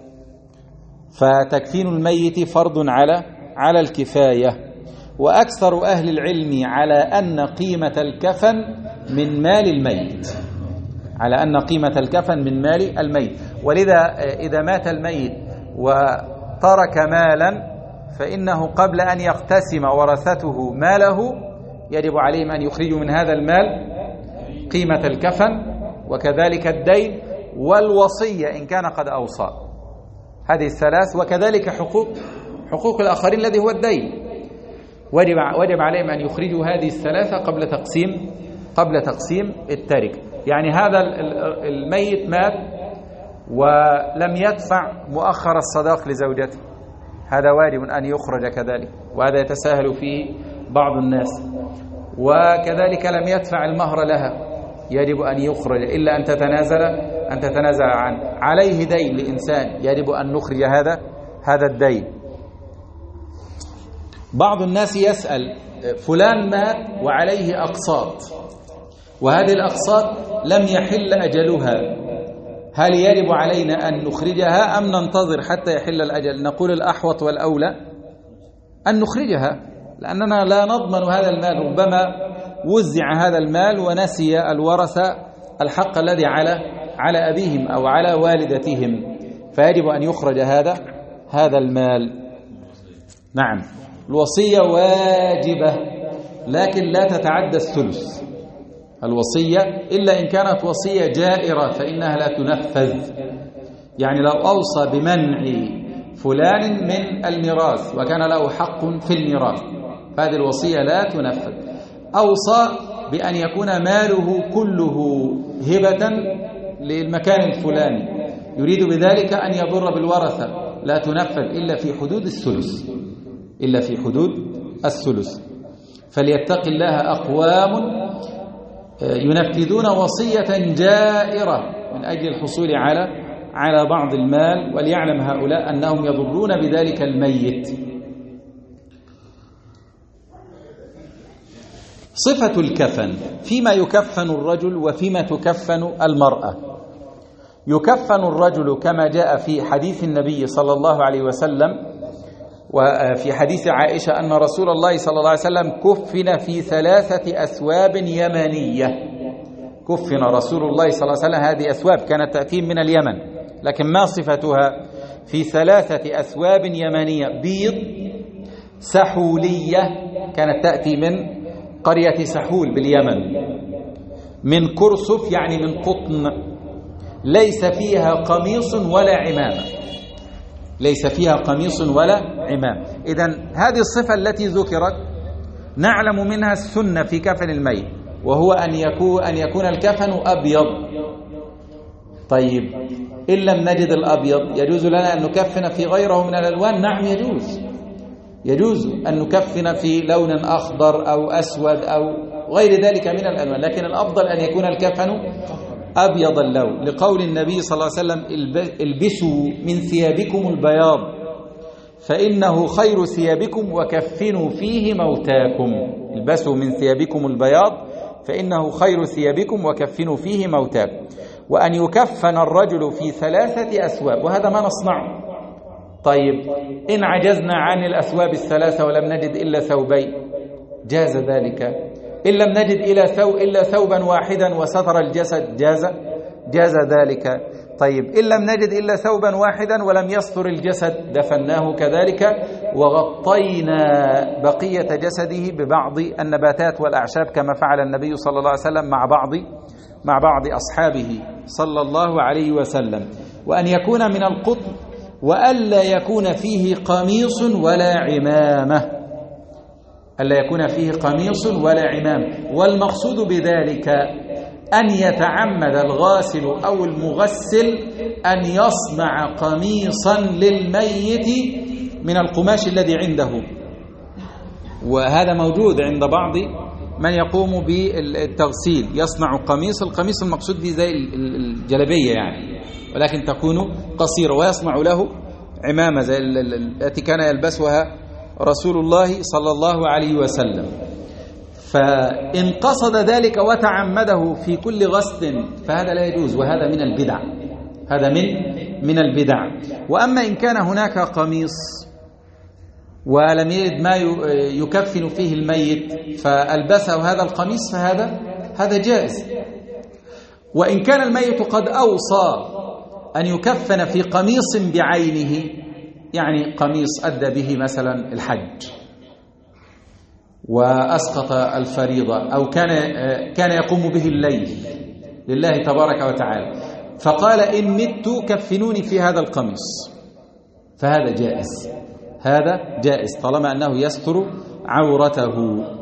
فتكفين الميت فرض على على الكفاية. وأكثر أهل العلم على أن قيمة الكفن من مال الميت، على أن قيمة الكفن من مال الميت. ولذا إذا مات الميت وترك مالا فإنه قبل أن يقتسم ورثته ماله يجب عليهم أن يخرجوا من هذا المال قيمة الكفن وكذلك الدين والوصية إن كان قد أوصى، هذه الثلاث، وكذلك حقوق حقوق الآخرين الذي هو الدين، وجب وجب عليهم أن يخرجوا هذه الثلاثة قبل تقسيم قبل تقسيم التركة. يعني هذا الميت مات ولم يدفع مؤخر الصداق لزوجته، هذا واجب أن يخرج كذلك، وهذا يتساهل فيه بعض الناس. وكذلك لم يدفع المهر لها، يجب أن يخرج إلا أن تتنازل أن تتنازل عنه. عليه دين لإنسان، يجب أن نخرج هذا هذا الدين. بعض الناس يسأل: فلان مات وعليه أقساط، وهذه الأقساط لم يحل أجلها، هل يجب علينا أن نخرجها أم ننتظر حتى يحل الأجل؟ نقول الأحوط والأولى أن نخرجها، لأننا لا نضمن هذا المال، ربما وزع هذا المال ونسي الورثة الحق الذي على على أبيهم أو على والدتهم، فيجب أن يخرج هذا هذا المال. نعم، الوصية واجبة لكن لا تتعدى الثلث، الوصية إلا إن كانت وصية جائرة فإنها لا تنفذ. يعني لو أوصى بمنع فلان من الميراث وكان له حق في الميراث هذه الوصية لا تنفذ. أوصى بأن يكون ماله كله هبة للمكان الفلاني يريد بذلك أن يضر بالورثة، لا تنفذ إلا في حدود الثلث إلا في حدود الثلث. فليتق الله أقوام ينفذون وصية جائرة من أجل الحصول على على بعض المال، وليعلم هؤلاء أنهم يضرون بذلك الميت. صفة الكفن، فيما يكفن الرجل وفيما تكفن المرأة. يكفن الرجل كما جاء في حديث النبي صلى الله عليه وسلم وفي حديث عائشة أن رسول الله صلى الله عليه وسلم كفن في ثلاثة أثواب يمنية. كفن رسول الله صلى الله عليه وسلم، هذه أثواب كانت تأتي من اليمن، لكن ما صفتها؟ في ثلاثة أثواب يمنية بيض سحولية، كانت تأتي من قرية سحول باليمن، من كرسف يعني من قطن، ليس فيها قميص ولا عمامة، ليس فيها قميص ولا عمامة. إذن هذه الصفة التي ذكرت نعلم منها السنة في كفن الميت، وهو أن يكون أن يكون الكفن أبيض. طيب إن لم نجد الأبيض يجوز لنا أن نكفن في غيره من الألوان؟ نعم يجوز، يجوز أن نكفن في لون أخضر أو أسود أو غير ذلك من الألوان، لكن الأفضل أن يكون الكفن أبيض اللون، لقول النبي صلى الله عليه وسلم: البسوا من ثيابكم البياض فإنه خير ثيابكم وكفنوا فيه موتاكم. البسوا من ثيابكم البياض فإنه خير ثيابكم وكفنوا فيه موتاكم. وأن يكفن الرجل في ثلاثة أثواب، وهذا ما نصنعه. طيب إن عجزنا عن الأثواب الثلاثة ولم نجد إلا ثوبين جاز ذلك. إن لم نجد إلا ثوب إلا ثوبا واحدا وستر الجسد جاز جاز ذلك. طيب إن لم نجد إلا ثوبا واحدا ولم يستر الجسد دفناه كذلك، وغطينا بقية جسده ببعض النباتات والأعشاب كما فعل النبي صلى الله عليه وسلم مع بعض مع بعض أصحابه صلى الله عليه وسلم. وأن يكون من القطن، وألا يكون فيه قميص ولا عمامة، ألا يكون فيه قميص ولا عمامة. والمقصود بذلك أن يتعمد الغاسل أو المغسل أن يصنع قميصا للميت من القماش الذي عنده، وهذا موجود عند بعض من يقوم بالتغسيل، يصنع قميص، القميص المقصود به زي الجلبية يعني، ولكن تكون قصيرة، ويصنع له عمامة زي التي كان يلبسها رسول الله صلى الله عليه وسلم. فإن قصد ذلك وتعمده في كل غسل فهذا لا يجوز، وهذا من البدع، هذا من من البدع. وأما إن كان هناك قميص ولم يجد ما يكفن فيه الميت فألبسه هذا القميص فهذا هذا جائز. وإن كان الميت قد أوصى أن يكفن في قميص بعينه، يعني قميص أدى به مثلا الحج وأسقط الفريضة، أو كان كان يقوم به الليل لله تبارك وتعالى، فقال إن مت كفنوني في هذا القميص، فهذا جائز، هذا جائز طالما أنه يستر عورته.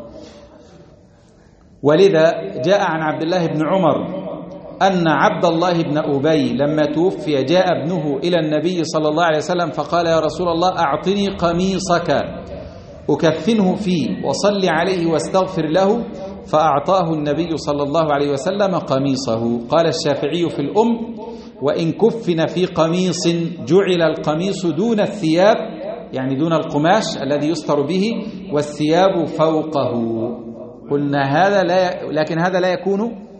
ولذا جاء عن عبد الله بن عمر أن عبد الله بن أبي لما توفي جاء ابنه إلى النبي صلى الله عليه وسلم فقال: يا رسول الله أعطني قميصك أكفنه فيه وصل عليه واستغفر له، فأعطاه النبي صلى الله عليه وسلم قميصه. قال الشافعي في الأم: وإن كفن في قميص جعل القميص دون الثياب، يعني دون القماش الذي يستر به، والثياب فوقه. قلنا هذا لا، لكن هذا لا يكون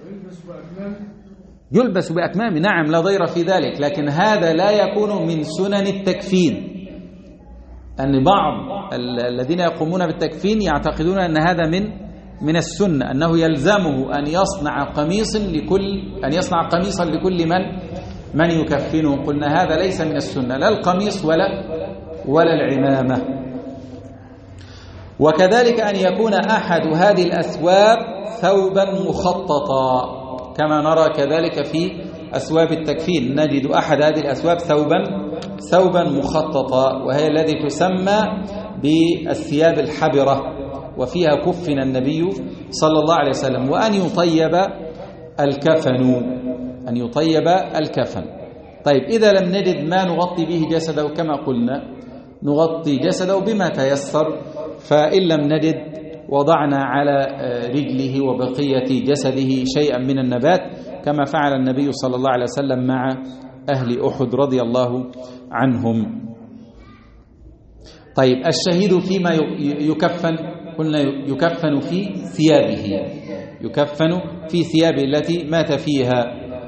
يلبس بأكمام، نعم لا ضير في ذلك، لكن هذا لا يكون من سنن التكفين. أن بعض الذين يقومون بالتكفين يعتقدون أن هذا من من السنة، أنه يلزمه أن يصنع قميص لكل أن يصنع قميصا لكل من من يكفنه. قلنا هذا ليس من السنة، لا القميص ولا ولا العمامة. وكذلك أن يكون أحد هذه الأثواب ثوبا مخططا، كما نرى كذلك في أثواب التكفين، نجد أحد هذه الأثواب ثوبا ثوبا مخططا، وهي التي تسمى بالثياب الحبرة، وفيها كفن النبي صلى الله عليه وسلم. وأن يطيب الكفن، أن يطيب الكفن. طيب إذا لم نجد ما نغطي به جسده كما قلنا نغطي جسده بما تيسر، فإن لم نجد وضعنا على رجله وبقية جسده شيئا من النبات كما فعل النبي صلى الله عليه وسلم مع أهل أحد رضي الله عنهم. طيب الشهيد فيما يكفن، قلنا يكفن في ثيابه، يكفن في ثيابه التي مات فيها.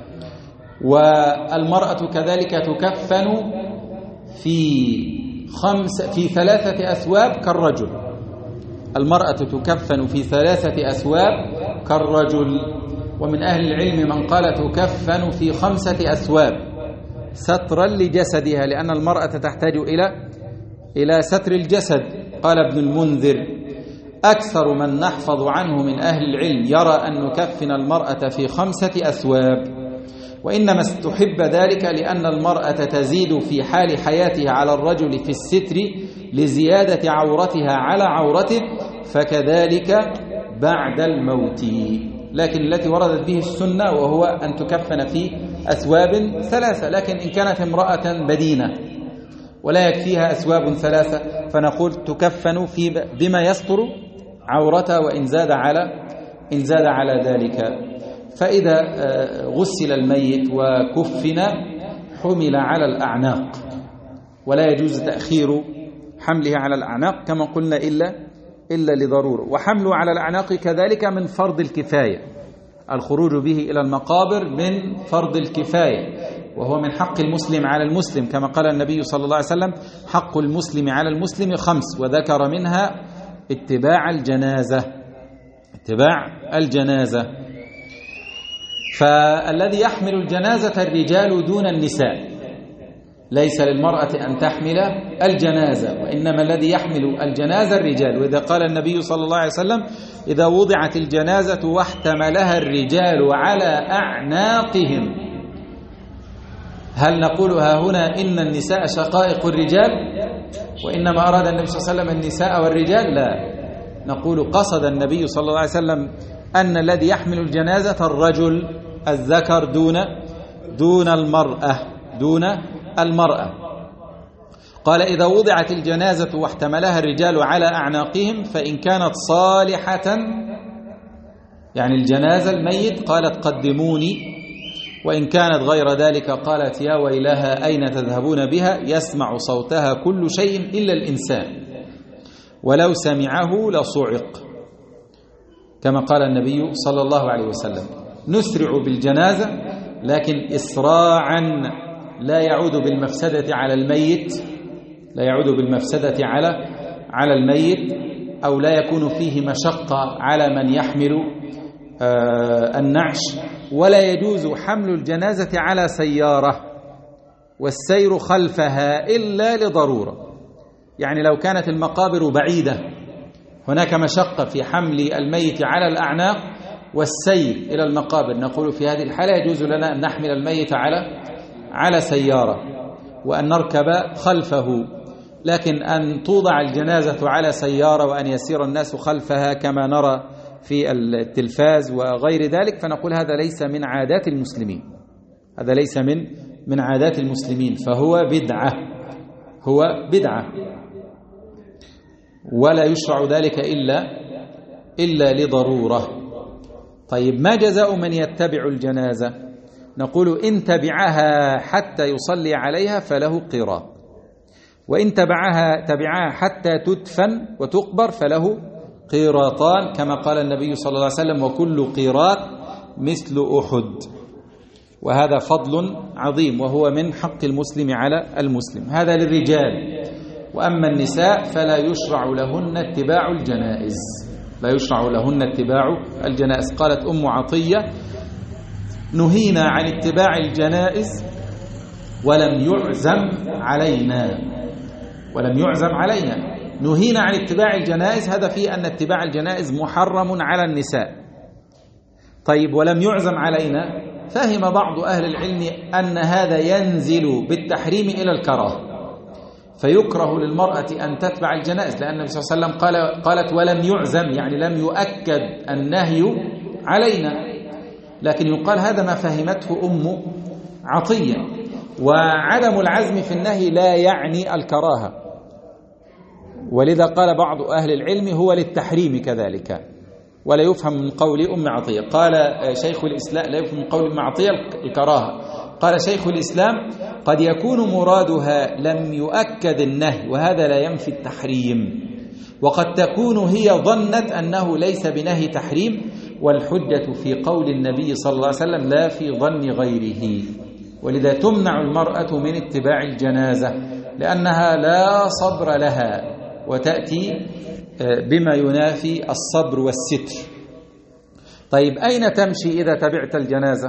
والمرأة كذلك تكفن في خمس في ثلاثة أثواب كالرجل، المرأة تكفن في ثلاثة أثواب كالرجل. ومن أهل العلم من قال تكفن في خمسة أثواب سترا لجسدها، لأن المرأة تحتاج إلى إلى ستر الجسد. قال ابن المنذر: أكثر من نحفظ عنه من أهل العلم يرى أن نكفن المرأة في خمسة أثواب. وإنما استحب ذلك لأن المرأة تزيد في حال حياتها على الرجل في الستر لزيادة عورتها على عورته، فكذلك بعد الموت. لكن التي وردت به السنة وهو أن تكفن في أثواب ثلاثة. لكن إن كانت امرأة بدينة ولا يكفيها أثواب ثلاثة فنقول تكفن في بما يستر عورتها، وإن زاد على إن زاد على ذلك. فإذا غسل الميت وكفن حمل على الأعناق، ولا يجوز تأخير حمله على الأعناق كما قلنا إلا إلا لضرورة. وحمله على الأعناق كذلك من فرض الكفاية، الخروج به إلى المقابر من فرض الكفاية، وهو من حق المسلم على المسلم كما قال النبي صلى الله عليه وسلم: حق المسلم على المسلم خمس، وذكر منها اتباع الجنازة اتباع الجنازة فالذي يحمل الجنازة الرجال دون النساء، ليس للمرأة أن تحمل الجنازة، وإنما الذي يحمل الجنازة الرجال. وإذا قال النبي صلى الله عليه وسلم: إذا وضعت الجنازة واحتملها الرجال على أعناقهم، هل نقول ها هنا إن النساء شقائق الرجال وإنما أراد النبي صلى الله عليه وسلم النساء والرجال؟ لا، نقول قصد النبي صلى الله عليه وسلم أن الذي يحمل الجنازة الرجل الذكر دون دون المرأة دون المرأة. قال: إذا وضعت الجنازة واحتملها الرجال على أعناقهم فإن كانت صالحة، يعني الجنازة الميت، قالت: قدموني، وإن كانت غير ذلك قالت: يا ويلها أين تذهبون بها؟ يسمع صوتها كل شيء إلا الإنسان، ولو سمعه لصعق، كما قال النبي صلى الله عليه وسلم. نسرع بالجنازة، لكن إسراعا لا يعود بالمفسدة على الميت لا يعود بالمفسدة على على الميت أو لا يكون فيه مشقة على من يحمل آه النعش. ولا يجوز حمل الجنازة على سيارة والسير خلفها إلا لضرورة، يعني لو كانت المقابر بعيدة هناك مشقة في حمل الميت على الأعناق والسير إلى المقابر، نقول في هذه الحالة يجوز لنا أن نحمل الميت على على سيارة وأن نركب خلفه. لكن أن توضع الجنازة على سيارة وأن يسير الناس خلفها كما نرى في التلفاز وغير ذلك، فنقول هذا ليس من عادات المسلمين هذا ليس من من عادات المسلمين فهو بدعة هو بدعة ولا يشرع ذلك إلا إلا لضرورة. طيب، ما جزاء من يتبع الجنازة؟ نقول: إن تبعها حتى يصلي عليها فله قيراط، وإن تبعها تبعها حتى تدفن وتقبر فله قيراطان، كما قال النبي صلى الله عليه وسلم: وكل قيراط مثل أحد. وهذا فضل عظيم وهو من حق المسلم على المسلم. هذا للرجال. وأما النساء فلا يشرع لهن اتباع الجنائز لا يشرع لهن اتباع الجنائز. قالت أم عطية: نهينا عن اتباع الجنائز ولم يعزم علينا ولم يعزم علينا نهينا عن اتباع الجنائز، هذا فيه أن اتباع الجنائز محرم على النساء. طيب، ولم يعزم علينا، فهم بعض أهل العلم أن هذا ينزل بالتحريم إلى الكراهة، فيكره للمرأة أن تتبع الجنائز، لأن النبي صلى الله عليه وسلم قال قالت: ولم يعزم، يعني لم يؤكد النهي علينا. لكن يقال هذا ما فهمته أم عطية، وعدم العزم في النهي لا يعني الكراهة، ولذا قال بعض أهل العلم هو للتحريم كذلك، ولا يفهم من قول أم عطية. قال شيخ الإسلام: لا يفهم من قول أم عطية الكراهة. قال شيخ الإسلام: قد يكون مرادها لم يؤكد النهي، وهذا لا ينفي التحريم، وقد تكون هي ظنت أنه ليس بنهي تحريم، والحجة في قول النبي صلى الله عليه وسلم لا في ظن غيره. ولذا تمنع المرأة من اتباع الجنازة لأنها لا صبر لها، وتأتي بما ينافي الصبر والستر. طيب، أين تمشي إذا تبعت الجنازة؟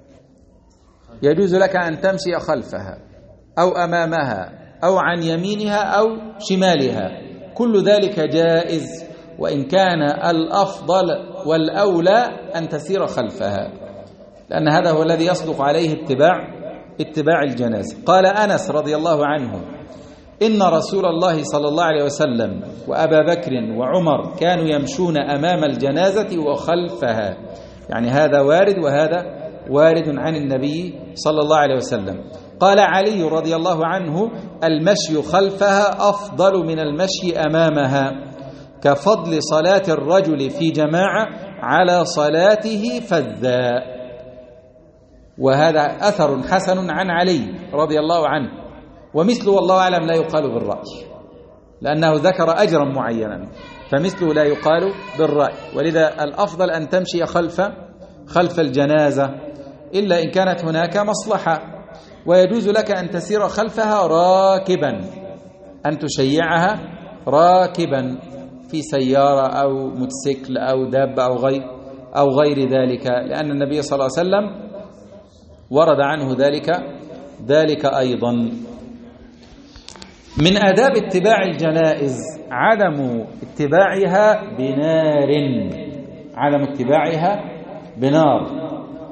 يجوز لك أن تمشي خلفها أو أمامها أو عن يمينها أو شمالها، كل ذلك جائز، وإن كان الأفضل والأولى أن تسير خلفها. لأن هذا هو الذي يصدق عليه اتباع اتباع الجنازة. قال أنس رضي الله عنه: إن رسول الله صلى الله عليه وسلم وأبا بكر وعمر كانوا يمشون أمام الجنازة وخلفها، يعني هذا وارد وهذا وارد عن النبي صلى الله عليه وسلم. قال علي رضي الله عنه: المشي خلفها أفضل من المشي أمامها، كفضل صلاة الرجل في جماعة على صلاته فذا. وهذا أثر حسن عن علي رضي الله عنه، ومثله والله أعلم لا يقال بالرأي، لأنه ذكر أجرا معينا، فمثله لا يقال بالرأي. ولذا الأفضل أن تمشي خلف خلف الجنازة إلا إن كانت هناك مصلحة، ويجوز لك أن تسير خلفها راكبا، أن تشيعها راكبا في سيارة أو موتوسيكل أو دابة أو غير أو غير ذلك، لأن النبي صلى الله عليه وسلم ورد عنه ذلك ذلك أيضا. من آداب اتباع الجنائز عدم اتباعها بنار، عدم اتباعها بنار.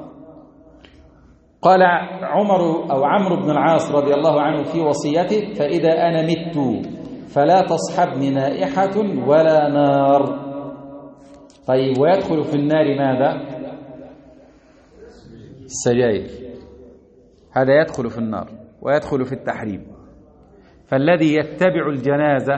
قال عمر أو عمرو بن العاص رضي الله عنه في وصيته: فإذا أنا مت فلا تصحبني نائحة ولا نار. طيب، ويدخل في النار ماذا؟ السجاير، هذا يدخل في النار ويدخل في التحريم. فالذي يتبع الجنازة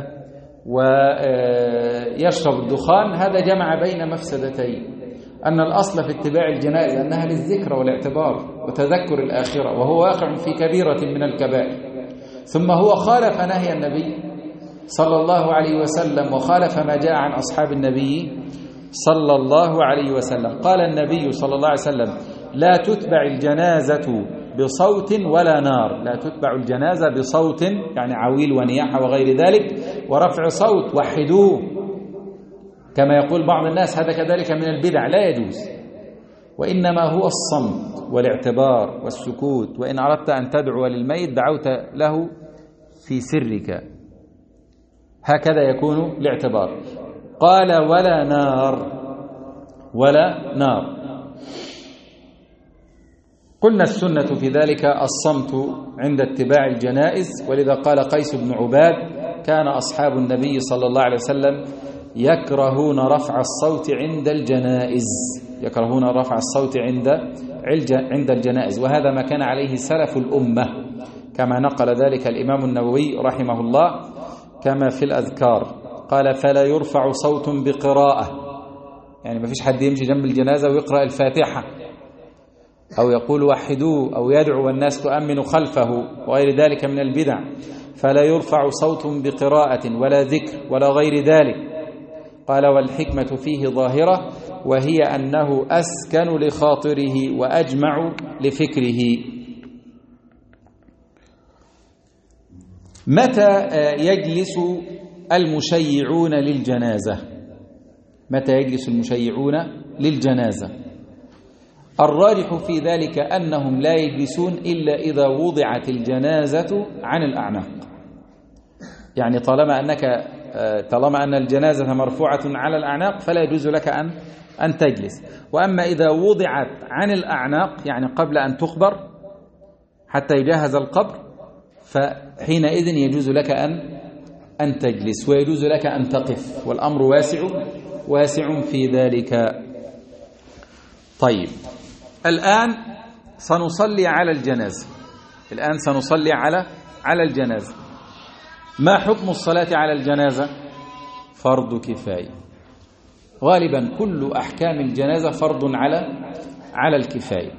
ويشرب الدخان هذا جمع بين مفسدتين: أن الأصل في اتباع الجنائز أنها للذكر والاعتبار وتذكر الآخرة، وهو واقع في كبيرة من الكبائر، ثم هو خالف نهي النبي صلى الله عليه وسلم وخالف ما جاء عن أصحاب النبي صلى الله عليه وسلم. قال النبي صلى الله عليه وسلم: لا تتبع الجنازة بصوت ولا نار. لا تتبع الجنازة بصوت يعني عويل ونياحة وغير ذلك، ورفع صوت وحدوه كما يقول بعض الناس، هذا كذلك من البدع، لا يجوز. وإنما هو الصمت والاعتبار والسكوت. وإن أردت أن تدعو للميت دعوت له في سرك، هكذا يكون الاعتبار. قال: ولا نار، ولا نار. قلنا السنة في ذلك الصمت عند اتباع الجنائز، ولذا قال قيس بن عباد: كان أصحاب النبي صلى الله عليه وسلم يكرهون رفع الصوت عند الجنائز، يكرهون رفع الصوت عند عند الجنائز. وهذا ما كان عليه سلف الأمة، كما نقل ذلك الإمام النووي رحمه الله كما في الأذكار. قال: فلا يرفع صوت بقراءة، يعني ما فيش حد يمشي جنب الجنازة ويقرأ الفاتحة أو يقول وحدوه أو يدعو والناس تؤمن خلفه وغير ذلك من البدع. فلا يرفع صوت بقراءة ولا ذكر ولا غير ذلك. قال: والحكمة فيه ظاهرة، وهي أنه أسكن لخاطره وأجمع لفكره. متى يجلس المشيعون للجنازة؟ متى يجلس المشيعون للجنازة؟ الراجح في ذلك أنهم لا يجلسون إلا إذا وضعت الجنازة عن الأعناق، يعني طالما أنك طالما أن الجنازة مرفوعة على الأعناق فلا يجوز لك أن أن تجلس. وأما إذا وضعت عن الأعناق يعني قبل أن تقبر حتى يجهز القبر، فحينئذ يجوز لك أن أن تجلس، ويجوز لك أن تقف، والأمر واسع واسع في ذلك. طيب، الآن سنصلي على الجنازة، الآن سنصلي على على الجنازة. ما حكم الصلاة على الجنازة؟ فرض كفاية. غالبا كل أحكام الجنازة فرض على على الكفاية.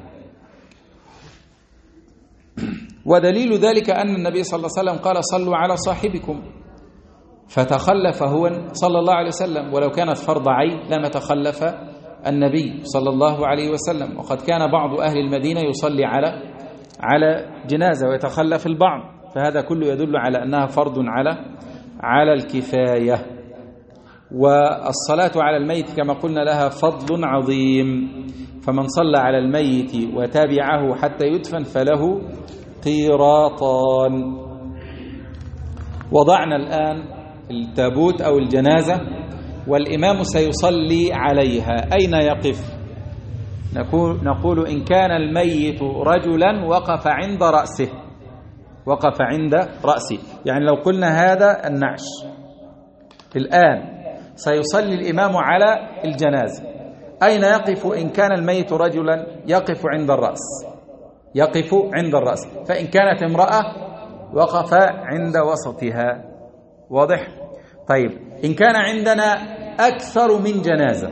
ودليل ذلك أن النبي صلى الله عليه وسلم قال: صلوا على صاحبكم، فتخلف هو صلى الله عليه وسلم. ولو كانت فرض عين لما تخلف النبي صلى الله عليه وسلم. وقد كان بعض أهل المدينة يصلي على على جنازة ويتخلف البعض، فهذا كله يدل على أنها فرض على على الكفاية. والصلاة على الميت كما قلنا لها فضل عظيم، فمن صلى على الميت وتابعه حتى يدفن فله قيراطان. وضعنا الآن التابوت أو الجنازة والإمام سيصلي عليها، أين يقف؟ نقول, نقول إن كان الميت رجلا وقف عند رأسه، وقف عند رأسه، يعني لو قلنا هذا النعش الآن سيصلي الإمام على الجنازة، أين يقف إن كان الميت رجلا؟ يقف عند الرأس، يقف عند الرأس. فإن كانت امرأة وقف عند وسطها. واضح؟ طيب إن كان عندنا أكثر من جنازة،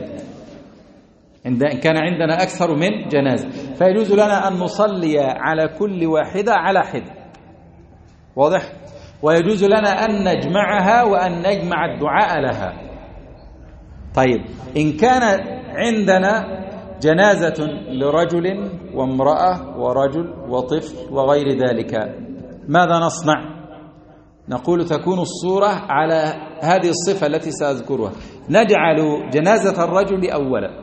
إن كان عندنا أكثر من جنازة فيجوز لنا أن نصلي على كل واحدة على حدة. واضح؟ ويجوز لنا أن نجمعها وأن نجمع الدعاء لها. طيب إن كان عندنا جنازة لرجل وامرأة ورجل وطفل وغير ذلك ماذا نصنع؟ نقول تكون الصورة على هذه الصفة التي سأذكرها، نجعل جنازة الرجل أولا،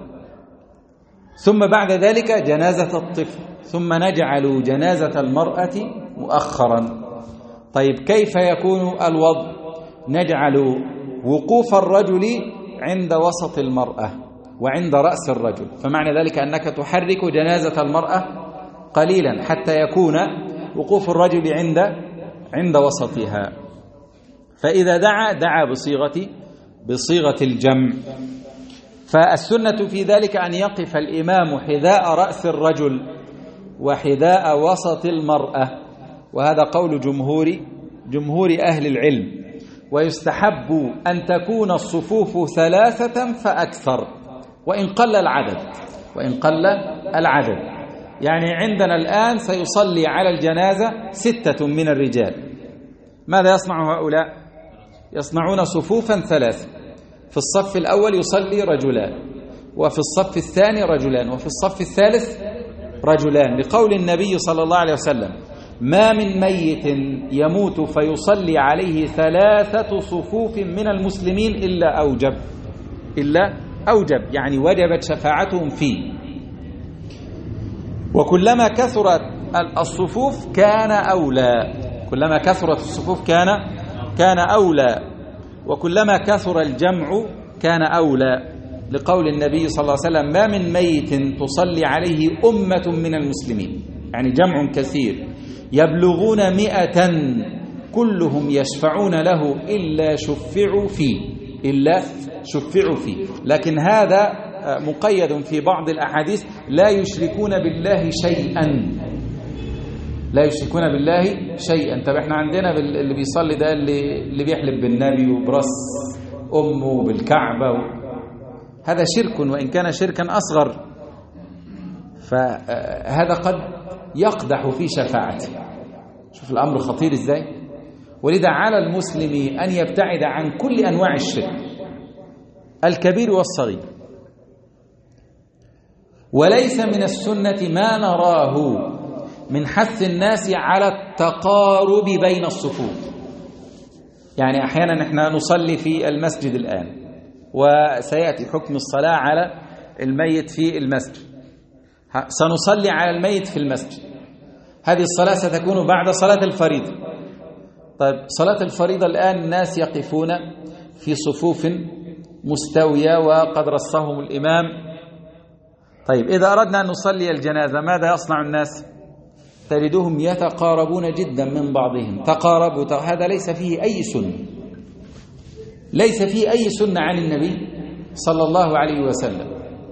ثم بعد ذلك جنازة الطفل، ثم نجعل جنازة المرأة مؤخرا. طيب كيف يكون الوضع؟ نجعل وقوف الرجل عند وسط المرأة وعند رأس الرجل، فمعنى ذلك أنك تحرك جنازة المرأة قليلا حتى يكون وقوف الرجل عند عند وسطها. فإذا دعا دعا بصيغة بصيغة الجمع. فالسنة في ذلك أن يقف الإمام حذاء رأس الرجل وحذاء وسط المرأة، وهذا قول جمهور جمهور أهل العلم. ويستحب أن تكون الصفوف ثلاثة فأكثر وإن قل العدد، وإن قل العدد. يعني عندنا الآن سيصلي على الجنازة ستة من الرجال، ماذا يصنع هؤلاء؟ يصنعون صفوفا ثلاثة، في الصف الأول يصلي رجلان، وفي الصف الثاني رجلان، وفي الصف الثالث رجلان، لقول النبي صلى الله عليه وسلم: ما من ميت يموت فيصلي عليه ثلاثة صفوف من المسلمين إلا أوجب إلا أوجب يعني وجبت شفاعتهم فيه. وكلما كثرت الصفوف كان أولى، كلما كثرت الصفوف كان كان أولى، وكلما كثر الجمع كان أولى، لقول النبي صلى الله عليه وسلم: ما من ميت تصلي عليه أمة من المسلمين، يعني جمع كثير، يبلغون مئة كلهم يشفعون له إلا شفعوا فيه إلا شفعوا فيه. لكن هذا مقيد في بعض الأحاديث: لا يشركون بالله شيئا، لا يشركون بالله شيئا. طب احنا عندنا اللي بيصلي ده اللي, اللي بيحلف بالنبي وبرس أمه بالكعبة و... هذا شرك، وإن كان شركا أصغر فهذا قد يقدح في شفاعته. شوف الأمر خطير إزاي. ولذا على المسلم أن يبتعد عن كل أنواع الشرك الكبير والصغير. وليس من السنة ما نراه من حث الناس على التقارب بين الصفوف. يعني أحيانا نحن نصلي في المسجد الآن، وسيأتي حكم الصلاة على الميت في المسجد، سنصلي على الميت في المسجد. هذه الصلاة ستكون بعد صلاة الفريضة. طيب صلاة الفريضة الآن الناس يقفون في صفوف مستوية وقد رصهم الإمام. طيب إذا أردنا أن نصلي الجنازة ماذا يصنع الناس؟ تجدهم يتقاربون جدا من بعضهم، تقاربوا. هذا ليس فيه أي سنة، ليس فيه أي سنة عن النبي صلى الله عليه وسلم.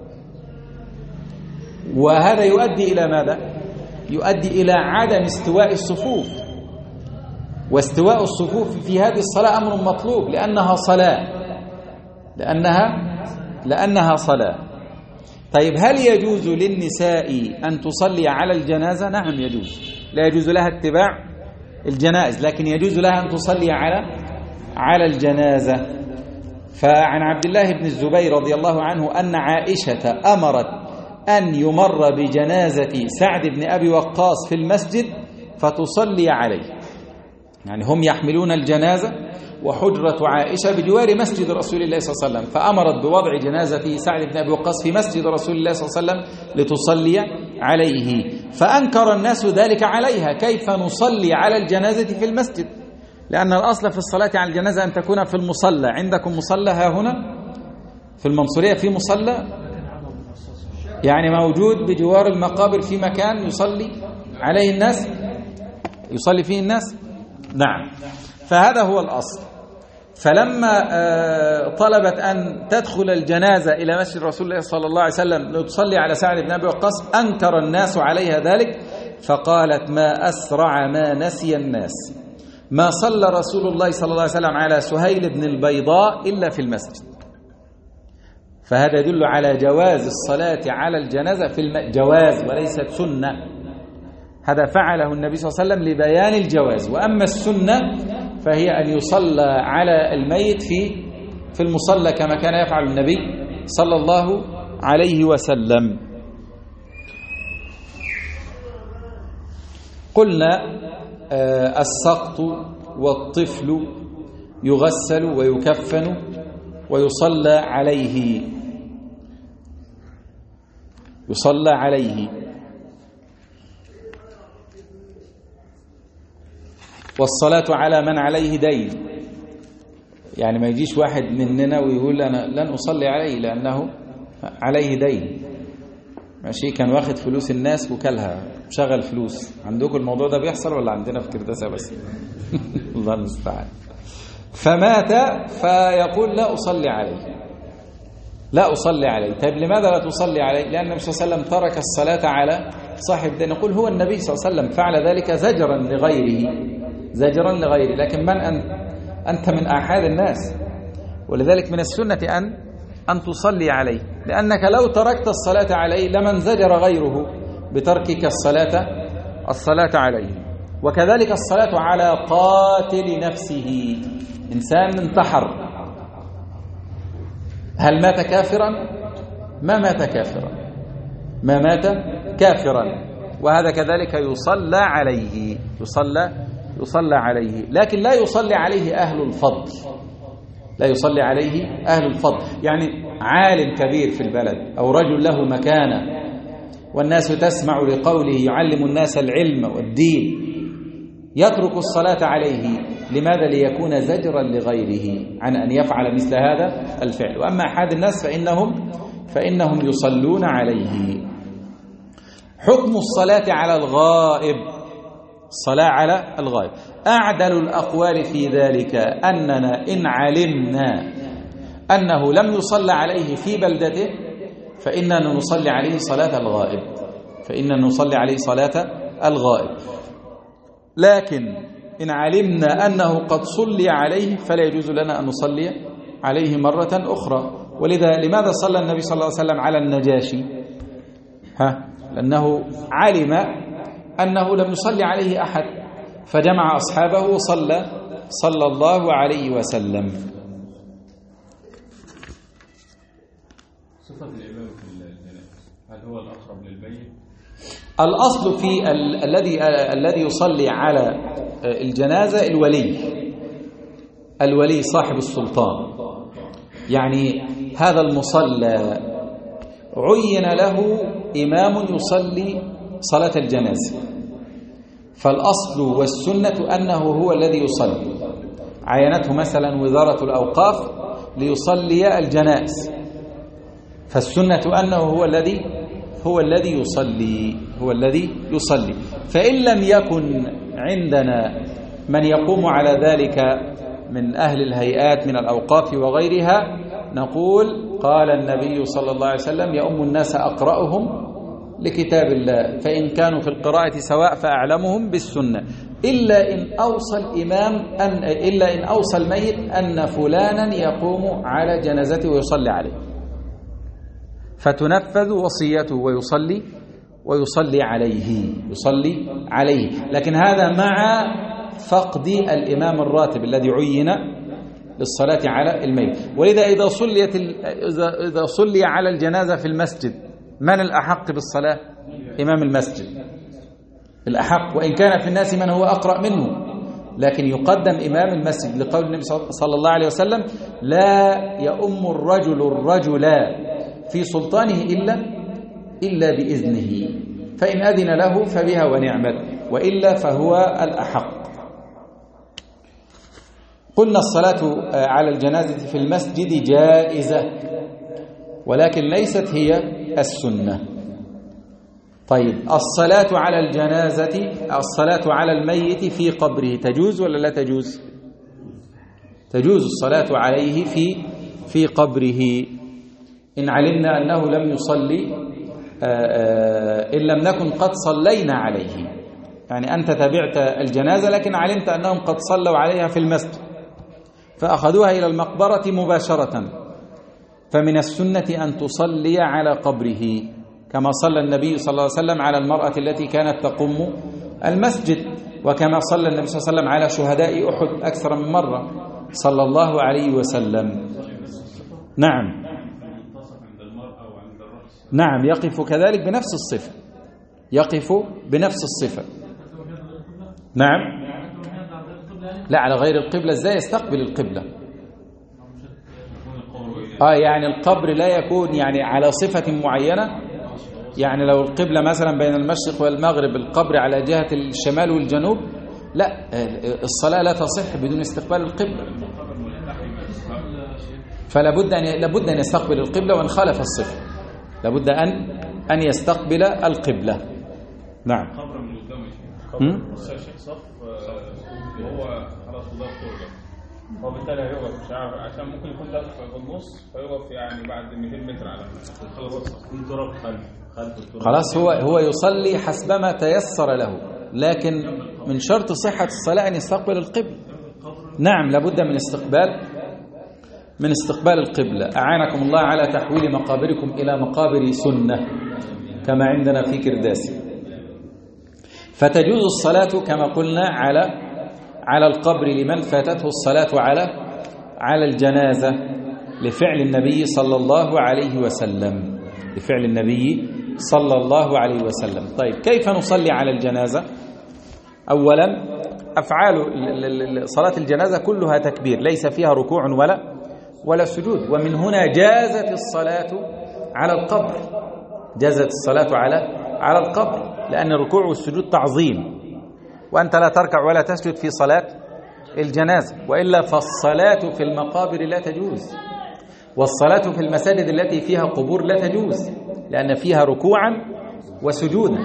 وهذا يؤدي إلى ماذا؟ يؤدي إلى عدم استواء الصفوف. واستواء الصفوف في هذه الصلاة أمر مطلوب، لأنها صلاة لأنها لأنها صلاة. طيب هل يجوز للنساء أن تصلي على الجنازة؟ نعم يجوز، لا يجوز لها اتباع الجنائز، لكن يجوز لها أن تصلي على على الجنازة. فعن عبد الله بن الزبير رضي الله عنه أن عائشة أمرت أن يمر بجنازة سعد بن أبي وقاص في المسجد فتصلي عليه. يعني هم يحملون الجنازة وحجرة عائشة بجوار مسجد رسول الله صلى الله عليه وسلم، فأمرت بوضع جنازة سعد بن أبي وقاص في مسجد رسول الله صلى الله عليه وسلم لتصلي عليه. فأنكر الناس ذلك عليها: كيف نصلي على الجنازة في المسجد؟ لأن الأصل في الصلاة على الجنازة أن تكون في المصلى. عندكم مصلى ها هنا في المنصورية؟ في مصلى يعني موجود بجوار المقابر في مكان يصلي عليه الناس، يصلي فيه الناس. نعم، فهذا هو الأصل. فلما طلبت أن تدخل الجنازة إلى مسجد رسول الله صلى الله عليه وسلم لتصلي على سعد بن أبي وقاص أنكر الناس عليها ذلك، فقالت ما أسرع ما نسي الناس، ما صلى رسول الله صلى الله عليه وسلم على سهيل بن البيضاء إلا في المسجد. فهذا يدل على جواز الصلاة على الجنازة في الم... جواز وليست سنة. هذا فعله النبي صلى الله عليه وسلم لبيان الجواز، وأما السنة فهي أن يصلى على الميت في في المصلى كما كان يفعل النبي صلى الله عليه وسلم. قلنا آه السقط والطفل يغسل ويكفن ويصلى عليه، يصلى عليه. والصلاة على من عليه دين، يعني ما يجيش واحد مننا ويقول أنا لن أصلي عليه لأنه عليه دين. ماشي، كان واخد فلوس الناس وكلها، شغل فلوس. عندكم الموضوع ده بيحصل ولا عندنا في كرداسة بس؟ الله المستعان. فمات فيقول لا أصلي عليه، لا أصلي عليه. طيب لماذا لا تصلي عليه؟ لأن النبي صلى الله عليه وسلم ترك الصلاة على صاحب الدين. نقول هو النبي صلى الله عليه وسلم فعل ذلك زجرا لغيره، زجرا لغيره، لكن من أنت؟ أنت من أحد الناس، ولذلك من السنة أن أن تصلي عليه، لأنك لو تركت الصلاة عليه لمن زجر غيره بتركك الصلاة الصلاة عليه. وكذلك الصلاة على قاتل نفسه، إنسان انتحر، هل مات كافرا؟ ما مات كافرا، ما مات كافرا. وهذا كذلك يصلى عليه، يصلى يصلى عليه، لكن لا يصلي عليه أهل الفضل، لا يصلي عليه أهل الفضل. يعني عالم كبير في البلد أو رجل له مكانة والناس تسمع لقوله يعلم الناس العلم والدين، يترك الصلاة عليه. لماذا؟ ليكون زجرا لغيره عن أن يفعل مثل هذا الفعل. وأما أحد الناس فإنهم فإنهم يصلون عليه. حكم الصلاة على الغائب، الصلاة على الغائب، أعدل الأقوال في ذلك أننا إن علمنا أنه لم يصلى عليه في بلدته فإننا نصلي عليه صلاة الغائب، فإننا نصلي عليه صلاة الغائب. لكن إن علمنا أنه قد صلي عليه فلا يجوز لنا أن نصلي عليه مرة أخرى. ولذا لماذا صلى النبي صلى الله عليه وسلم على النجاشي؟ ها؟ لأنه علم أنه لم يصلي عليه أحد، فجمع أصحابه وصلى صلى الله عليه وسلم. صفة الإمام في الجنازة هل هو الأقرب للميت؟ الأصل في ال الذي الذي يصلي على الجنازة الولي، الولي صاحب السلطان. يعني هذا المصلى عين له إمام يصلي صلاة الجنازة، فالأصل والسنة أنه هو الذي يصلي. عينته مثلا وزارة الأوقاف ليصلي الجنائز، فالسنة أنه هو الذي هو الذي يصلي هو الذي يصلي. فإن لم يكن عندنا من يقوم على ذلك من أهل الهيئات من الأوقاف وغيرها، نقول قال النبي صلى الله عليه وسلم يؤم الناس أقرأهم لكتاب الله، فإن كانوا في القراءة سواء فأعلمهم بالسنة، إلا إن أوصى الإمام أن إلا إن أوصى الميت أن فلانا يقوم على جنازته ويصلي عليه، فتنفذ وصيته ويصلي ويصلي عليه يصلي عليه. لكن هذا مع فقد الإمام الراتب الذي عين للصلاة على الميت. ولذا إذا صليت إذا صلي على الجنازة في المسجد، من الأحق بالصلاة؟ إمام المسجد الأحق، وإن كان في الناس من هو أقرأ منه، لكن يقدم إمام المسجد لقول النبي صلى الله عليه وسلم لا يؤم الرجل الرجل في سلطانه إلا إلا بإذنه، فإن أذن له فبها ونعمت، وإلا فهو الأحق. قلنا الصلاة على الجنازة في المسجد جائزة، ولكن ليست هي السنة. طيب الصلاة على الجنازة، الصلاة على الميت في قبره تجوز ولا لا تجوز؟ تجوز الصلاة عليه في في قبره إن علمنا أنه لم يصلي، إن لم نكن قد صلينا عليه. يعني أنت تبعت الجنازة لكن علمت أنهم قد صلوا عليها في المسجد فأخذوها إلى المقبرة مباشرة، فمن السنة أن تصلي على قبره كما صلى النبي صلى الله عليه وسلم على المرأة التي كانت تقوم المسجد، وكما صلى النبي صلى الله عليه وسلم على شهداء أحد أكثر من مرة صلى الله عليه وسلم. نعم نعم يقف كذلك بنفس الصفة، يقف بنفس الصفة. نعم لا على غير القبلة، ازاي يستقبل القبلة؟ اه يعني القبر لا يكون يعني على صفة معينة، يعني لو القبلة مثلا بين المشرق والمغرب القبر على جهة الشمال والجنوب، لا الصلاة لا تصح بدون استقبال القبلة، فلا بد ان لابد ان يستقبل القبلة وان خالف الصفة لابد ان ان يستقبل القبلة. نعم قبر من قدام قبر الشيخ صف وهو خلاص وده ترجع، هو بالتالي هيقف مش عارف عشان ممكن يكون ده في النص فيقف يعني بعد مئتين متر على خلاص في تراب خلف خلف التراب. خلاص هو هو يصلي حسبما تيسر له، لكن من شرط صحة الصلاة أن يستقبل القبلة. نعم لابد من استقبال من استقبال القبلة. أعانكم الله على تحويل مقابركم إلى مقابر سنة كما عندنا في كرداسي. فتجوز الصلاة كما قلنا على على القبر لمن فاتته الصلاة على على الجنازة لفعل النبي صلى الله عليه وسلم لفعل النبي صلى الله عليه وسلم. طيب كيف نصلي على الجنازة؟ أولا أفعال صلاة الجنازة كلها تكبير، ليس فيها ركوع ولا ولا سجود، ومن هنا جازت الصلاة على القبر، جازت الصلاة على على القبر، لأن الركوع والسجود تعظيم، وأنت لا تركع ولا تسجد في صلاة الجنازة، وإلا فالصلاة في المقابر لا تجوز، والصلاة في المساجد التي فيها قبور لا تجوز لأن فيها ركوعا وسجودا.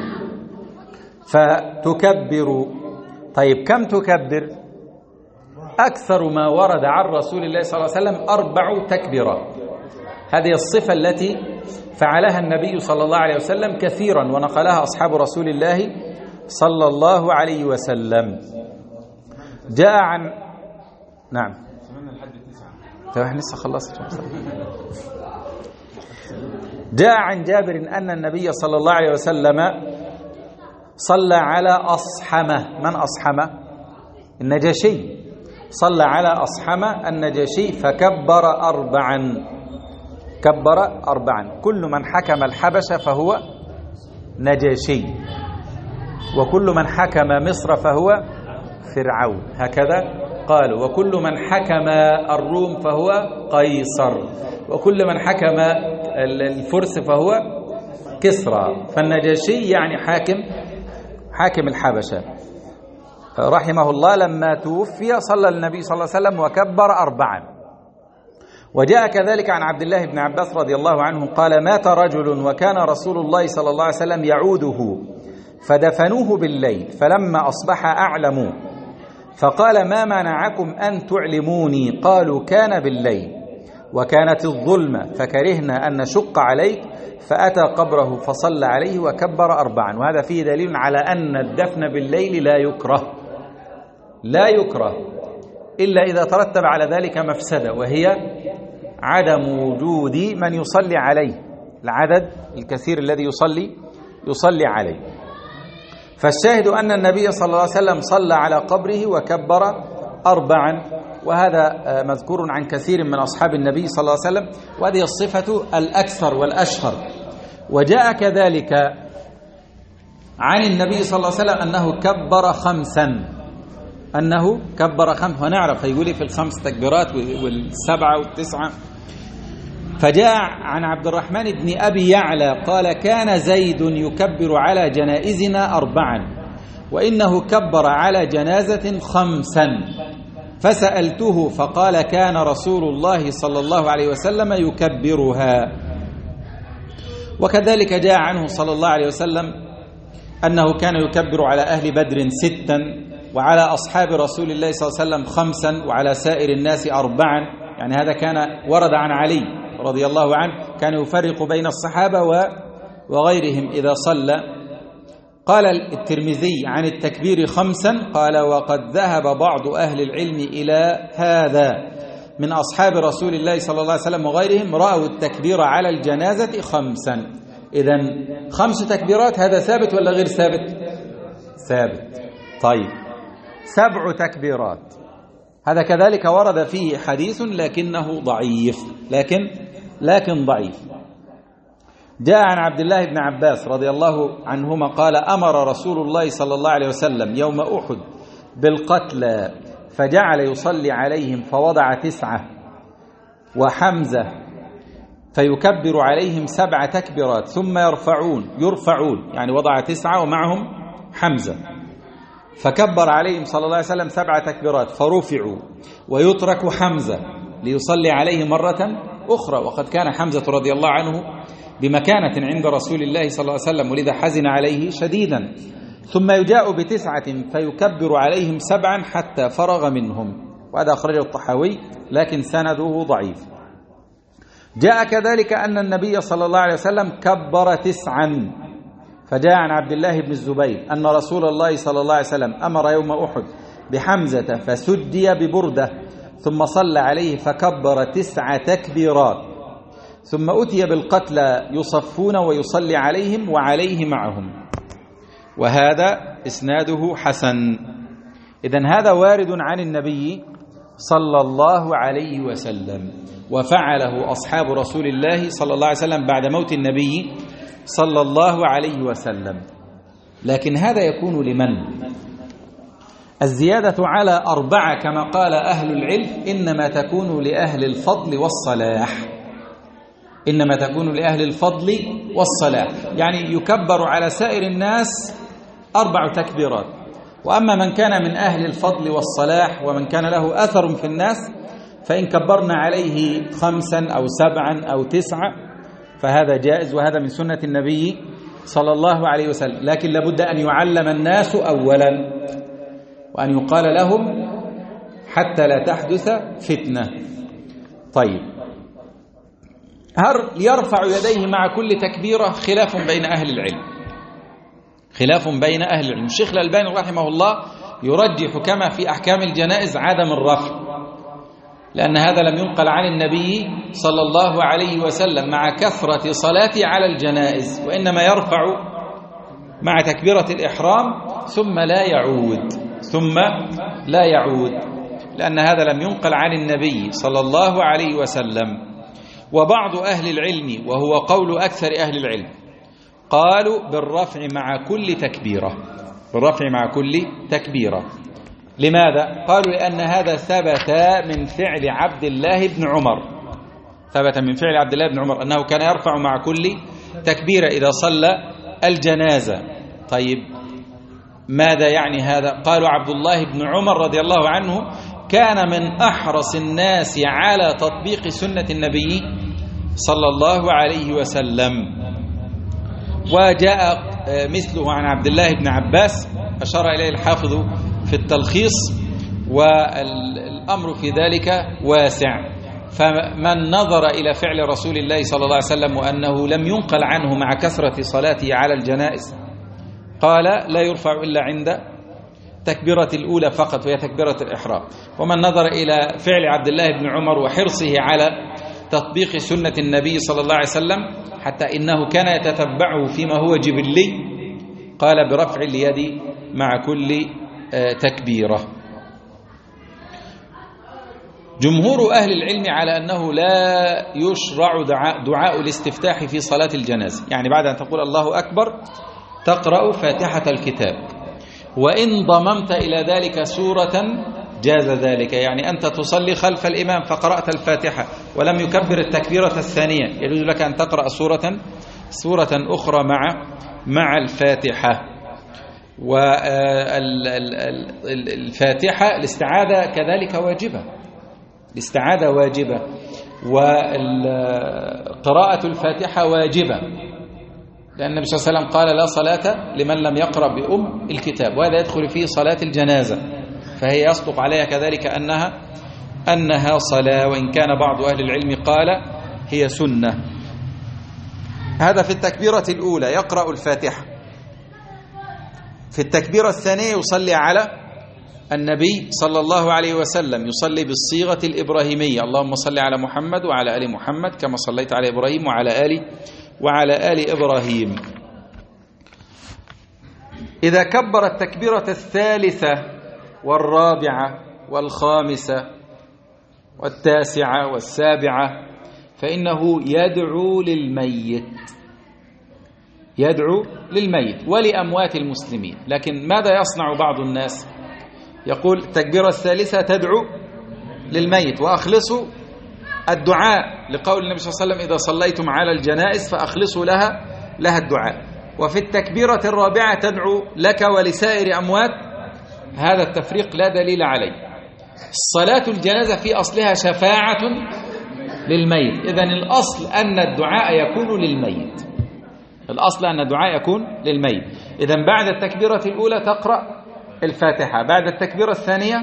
فتكبر. طيب كم تكبر؟ أكثر ما ورد عن رسول الله صلى الله عليه وسلم أربع تكبيرات. هذه الصفة التي فعلها النبي صلى الله عليه وسلم كثيرا ونقلها أصحاب رسول الله صلى الله عليه وسلم. جاء عن نعم طيب احنا لسه خلصت. جاء عن جابر أن النبي صلى الله عليه وسلم صلى على أصحمة. من أصحمة؟ النجاشي. صلى على أصحمة النجاشي فكبر أربعا، كبر أربعا. كل من حكم الحبشة فهو نجاشي، وكل من حكم مصر فهو فرعون، هكذا قالوا. وكل من حكم الروم فهو قيصر، وكل من حكم الفرس فهو كسرى. فالنجاشي يعني حاكم حاكم الحبشة رحمه الله. لما توفي صلى النبي صلى الله عليه وسلم وكبر أربعا. وجاء كذلك عن عبد الله بن عباس رضي الله عنه قال: مات رجل وكان رسول الله صلى الله عليه وسلم يعوده فدفنوه بالليل، فلما أصبح أعلموا فقال: ما منعكم أن تعلموني؟ قالوا: كان بالليل وكانت الظلمة فكرهنا أن نشق عليك، فأتى قبره فصلى عليه وكبر أربعا. وهذا فيه دليل على أن الدفن بالليل لا يكره، لا يكره إلا إذا ترتب على ذلك مفسدة، وهي عدم وجود من يصلي عليه، العدد الكثير الذي يصلي يصلي عليه. فالشاهد أن النبي صلى الله عليه وسلم صلى على قبره وكبر أربعا، وهذا مذكور عن كثير من أصحاب النبي صلى الله عليه وسلم، وهذه الصفة الأكثر والأشهر. وجاء كذلك عن النبي صلى الله عليه وسلم أنه كبر خمسا، أنه كبر خمس، ونعرف يقول في الخمس تكبيرات والسبعة والتسعة. فجاء عن عبد الرحمن بن أبي يعلى قال: كان زيد يكبر على جنائزنا أربعا، وإنه كبر على جنازة خمسا، فسألته فقال: كان رسول الله صلى الله عليه وسلم يكبرها. وكذلك جاء عنه صلى الله عليه وسلم أنه كان يكبر على أهل بدر ستا، وعلى أصحاب رسول الله صلى الله عليه وسلم خمسا، وعلى سائر الناس أربعا. يعني هذا كان ورد عن علي رضي الله عنه، كان يفرق بين الصحابة وغيرهم إذا صلى. قال الترمذي عن التكبير خمسا، قال وقد ذهب بعض أهل العلم إلى هذا من أصحاب رسول الله صلى الله عليه وسلم وغيرهم، رأوا التكبير على الجنازة خمسا. إذن خمس تكبيرات، هذا ثابت ولا غير ثابت؟ ثابت. طيب سبع تكبيرات، هذا كذلك ورد فيه حديث لكنه ضعيف، لكن لكن ضعيف. جاء عن عبد الله بن عباس رضي الله عنهما قال أمر رسول الله صلى الله عليه وسلم يوم أحد بالقتلى فجعل يصلي عليهم، فوضع تسعة وحمزة فيكبر عليهم سبع تكبيرات ثم يرفعون يرفعون يعني وضع تسعة ومعهم حمزة، فكبر عليهم صلى الله عليه وسلم سبع تكبيرات فرفعوا، ويترك حمزة ليصلي عليه مرة أخرى، وقد كان حمزة رضي الله عنه بمكانة عند رسول الله صلى الله عليه وسلم، ولذا حزن عليه شديدا. ثم يجاء بتسعة فيكبر عليهم سبعا حتى فرغ منهم، وهذا أخرجه الطحاوي لكن سنده ضعيف. جاء كذلك أن النبي صلى الله عليه وسلم كبر تسعا، فجاء عن عبد الله بن الزبير أن رسول الله صلى الله عليه وسلم أمر يوم أحد بحمزة فسدي ببردة، ثم صلى عليه فكبر تسع تكبيرات، ثم أتي بالقتلى يصفون ويصلي عليهم وعليه معهم، وهذا إسناده حسن. إذن هذا وارد عن النبي صلى الله عليه وسلم، وفعله أصحاب رسول الله صلى الله عليه وسلم بعد موت النبي صلى الله عليه وسلم. لكن هذا يكون لمن؟ الزيادة على أربعة كما قال أهل العلم إنما تكون لأهل الفضل والصلاح، إنما تكون لأهل الفضل والصلاح، يعني يكبر على سائر الناس أربع تكبيرات. وأما من كان من أهل الفضل والصلاح ومن كان له أثر في الناس فإن كبرنا عليه خمسا أو سبعا أو تسعة فهذا جائز، وهذا من سنة النبي صلى الله عليه وسلم. لكن لابد أن يعلم الناس أولا، وأن يقال لهم حتى لا تحدث فتنة. طيب، هل يرفع يديه مع كل تكبيرة؟ خلاف بين أهل العلم، خلاف بين أهل العلم. الشيخ الألباني رحمه الله يرجح كما في أحكام الجنائز عدم الرفع، لأن هذا لم ينقل عن النبي صلى الله عليه وسلم مع كثرة صلاته على الجنائز، وإنما يرفع مع تكبيرة الإحرام ثم لا يعود ثم لا يعود لأن هذا لم ينقل عن النبي صلى الله عليه وسلم. وبعض أهل العلم وهو قول أكثر أهل العلم قالوا بالرفع مع كل تكبيرة، بالرفع مع كل تكبيرة. لماذا؟ قالوا لأن هذا ثبت من فعل عبد الله بن عمر، ثبت من فعل عبد الله بن عمر أنه كان يرفع مع كل تكبيرة إذا صلى الجنازة. طيب ماذا يعني هذا؟ قالوا عبد الله بن عمر رضي الله عنه كان من أحرص الناس على تطبيق سنة النبي صلى الله عليه وسلم. وجاء مثله عن عبد الله بن عباس أشار إليه الحافظ في التلخيص، والأمر في ذلك واسع. فمن نظر إلى فعل رسول الله صلى الله عليه وسلم وأنه لم ينقل عنه مع كثرة صلاته على الجنائز قال لا يرفع إلا عند تكبيرة الأولى فقط وهي تكبيرة الإحرام. ومن نظر إلى فعل عبد الله بن عمر وحرصه على تطبيق سنة النبي صلى الله عليه وسلم حتى إنه كان يتتبعه فيما هو جبلي قال برفع اليد مع كل تكبيرة. جمهور أهل العلم على أنه لا يشرع دعاء, دعاء الاستفتاح في صلاة الجنازة، يعني بعد أن تقول الله أكبر تقرأ فاتحة الكتاب، وإن ضممت إلى ذلك سورة جاز ذلك، يعني أنت تصلي خلف الإمام فقرأت الفاتحة ولم يكبر التكبيرة الثانية يجوز لك أن تقرأ سورة سورة أخرى مع مع الفاتحة. والفاتحة الاستعاذة كذلك واجبة، الاستعاذة واجبة، وقراءة الفاتحة واجبة، لأن النبي صلى الله عليه وسلم قال لا صلاة لمن لم يقرأ بأم الكتاب، وهذا يدخل فيه صلاة الجنازة، فهي يصدق عليها كذلك أنها أنها صلاة، وإن كان بعض أهل العلم قال هي سنة. هذا في التكبيرة الأولى يقرأ الفاتحة. في التكبيرة الثانية يصلي على النبي صلى الله عليه وسلم، يصلي بالصيغة الإبراهيمية: اللهم صل على محمد وعلى آل محمد كما صليت على إبراهيم وعلى آل وعلى آل إبراهيم. إذا كبر التكبيرة الثالثة والرابعة والخامسة والتاسعة والسابعة فإنه يدعو للميت، يدعو للميت ولأموات المسلمين. لكن ماذا يصنع بعض الناس؟ يقول التكبيرة الثالثة تدعو للميت وأخلصوا الدعاء، لقول النبي صلى الله عليه وسلم: إذا صليتم على الجنائز فأخلصوا لها لها الدعاء. وفي التكبيرة الرابعة تدعو لك ولسائر أموات. هذا التفريق لا دليل عليه. صلاة الجنازة في أصلها شفاعة للميت، إذن الأصل أن الدعاء يكون للميت، الأصل أن الدعاء يكون للميت. إذن بعد التكبيرة الأولى تقرأ الفاتحة، بعد التكبيرة الثانية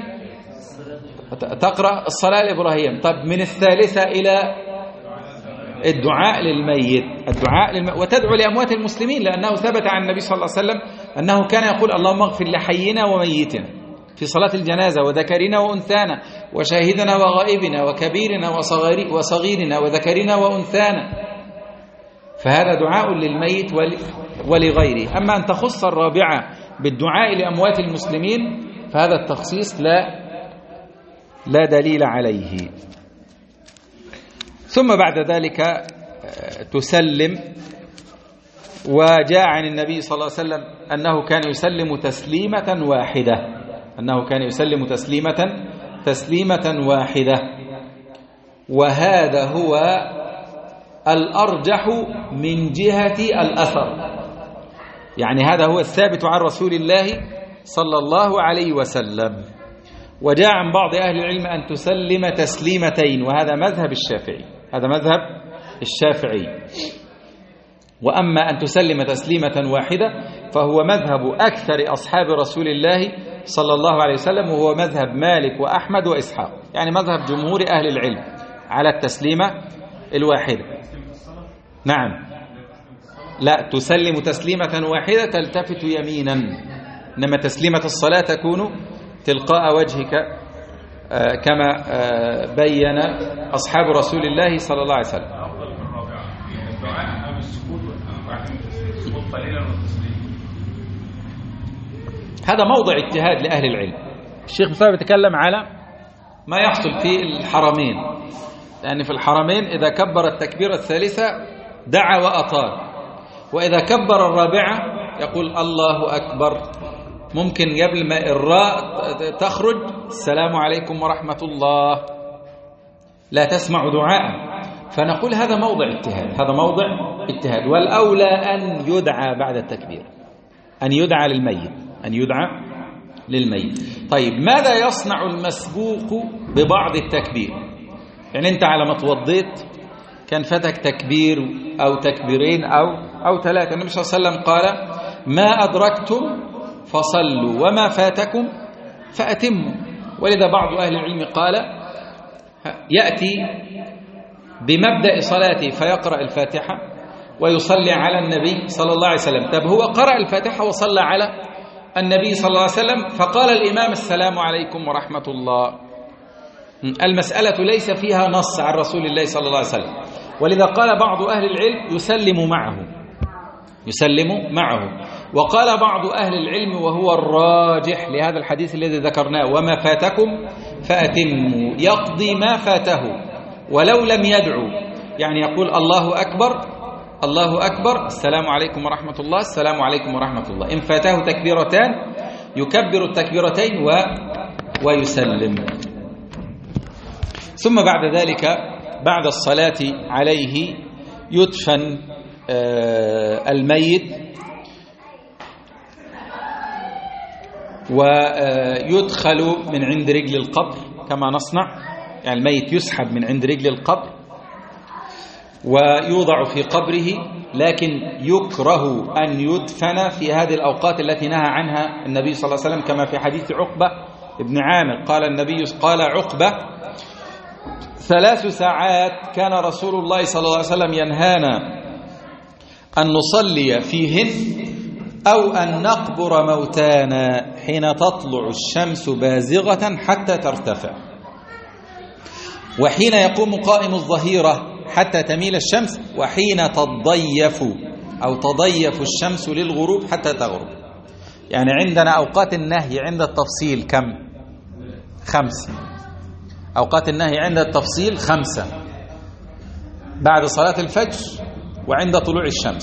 تقرأ الصلاة الإبراهيم. طب من الثالثة إلى الدعاء للميت، الدعاء للميت وتدعو لأموات المسلمين، لأنه ثبت عن النبي صلى الله عليه وسلم أنه كان يقول: اللهم اغفر لحينا وميتنا في صلاة الجنازة، وذكرنا وأنثانا، وشاهدنا وغائبنا، وكبيرنا وصغيرنا، وذكرنا وأنثانا. فهذا دعاء للميت ولغيره. أما أن تخص الرابعة بالدعاء لأموات المسلمين فهذا التخصيص لا لا دليل عليه. ثم بعد ذلك تسلم. وجاء عن النبي صلى الله عليه وسلم أنه كان يسلم تسليمة واحدة، أنه كان يسلم تسليمة تسليمة واحدة، وهذا هو الأرجح من جهة الأثر، يعني هذا هو الثابت عن رسول الله صلى الله عليه وسلم. وجاء عن بعض أهل العلم أن تسلم تسليمتين، وهذا مذهب الشافعي، هذا مذهب الشافعي. وأما أن تسلم تسليمة واحدة فهو مذهب أكثر أصحاب رسول الله صلى الله عليه وسلم، وهو مذهب مالك وأحمد وإسحاق، يعني مذهب جمهور أهل العلم على التسليمة الواحدة. نعم، لا، تسلم تسليمة واحدة تلتفت يمينا، إنما تسليمة الصلاة تكون تلقاء وجهك كما بين أصحاب رسول الله صلى الله عليه وسلم. هذا موضع اجتهاد لأهل العلم. الشيخ مصطفى يتكلم على ما يحصل في الحرمين، لأن في الحرمين إذا كبر التكبيرة الثالثة دعا وأطال، وإذا كبر الرابعة يقول الله أكبر. ممكن قبل ما الراء تخرج السلام عليكم ورحمة الله، لا تسمع دعاء. فنقول هذا موضع اجتهاد، هذا موضع اجتهاد، والأولى أن يدعى بعد التكبير، أن يدعى للميت، أن يدعى للميت. طيب ماذا يصنع المسبوق ببعض التكبير؟ يعني أنت على ما توضيت كان فتك تكبير أو تكبيرين أو أو ثلاثة. النبي صلى الله عليه وسلم قال: ما أدركتم فصلوا وما فاتكم فأتموا. ولذا بعض أهل العلم قال: يأتي بمبدأ صلاته فيقرأ الفاتحة ويصلي على النبي صلى الله عليه وسلم. طب هو قرأ الفاتحة وصلى على النبي صلى الله عليه وسلم، فقال الإمام: السلام عليكم ورحمة الله. المسألة ليس فيها نص عن رسول الله صلى الله عليه وسلم، ولذا قال بعض أهل العلم يسلم معه، يسلم معه. وقال بعض أهل العلم وهو الراجح لهذا الحديث الذي ذكرناه: وما فاتكم فأتموا، يقضي ما فاته ولو لم يدعو، يعني يقول الله أكبر الله أكبر السلام عليكم ورحمة الله السلام عليكم ورحمة الله. إن فاته تكبيرتان يكبر التكبيرتين و... ويسلم. ثم بعد ذلك بعد الصلاة عليه يدفن الميت ويدخل من عند رجل القبر كما نصنع، يعني الميت يسحب من عند رجل القبر ويوضع في قبره، لكن يكره أن يدفن في هذه الأوقات التي نهى عنها النبي صلى الله عليه وسلم، كما في حديث عقبة ابن عامر قال النبي قال عقبة: ثلاث ساعات كان رسول الله صلى الله عليه وسلم ينهانا أن نصلي فيهن أو أن نقبر موتانا حين تطلع الشمس بازغة حتى ترتفع، وحين يقوم قائم الظهيرة حتى تميل الشمس، وحين تضيف أو تضيف الشمس للغروب حتى تغرب. يعني عندنا أوقات النهي عند التفصيل كم؟ خمسة. أوقات النهي عند التفصيل خمسة: بعد صلاة الفجر، وعند طلوع الشمس،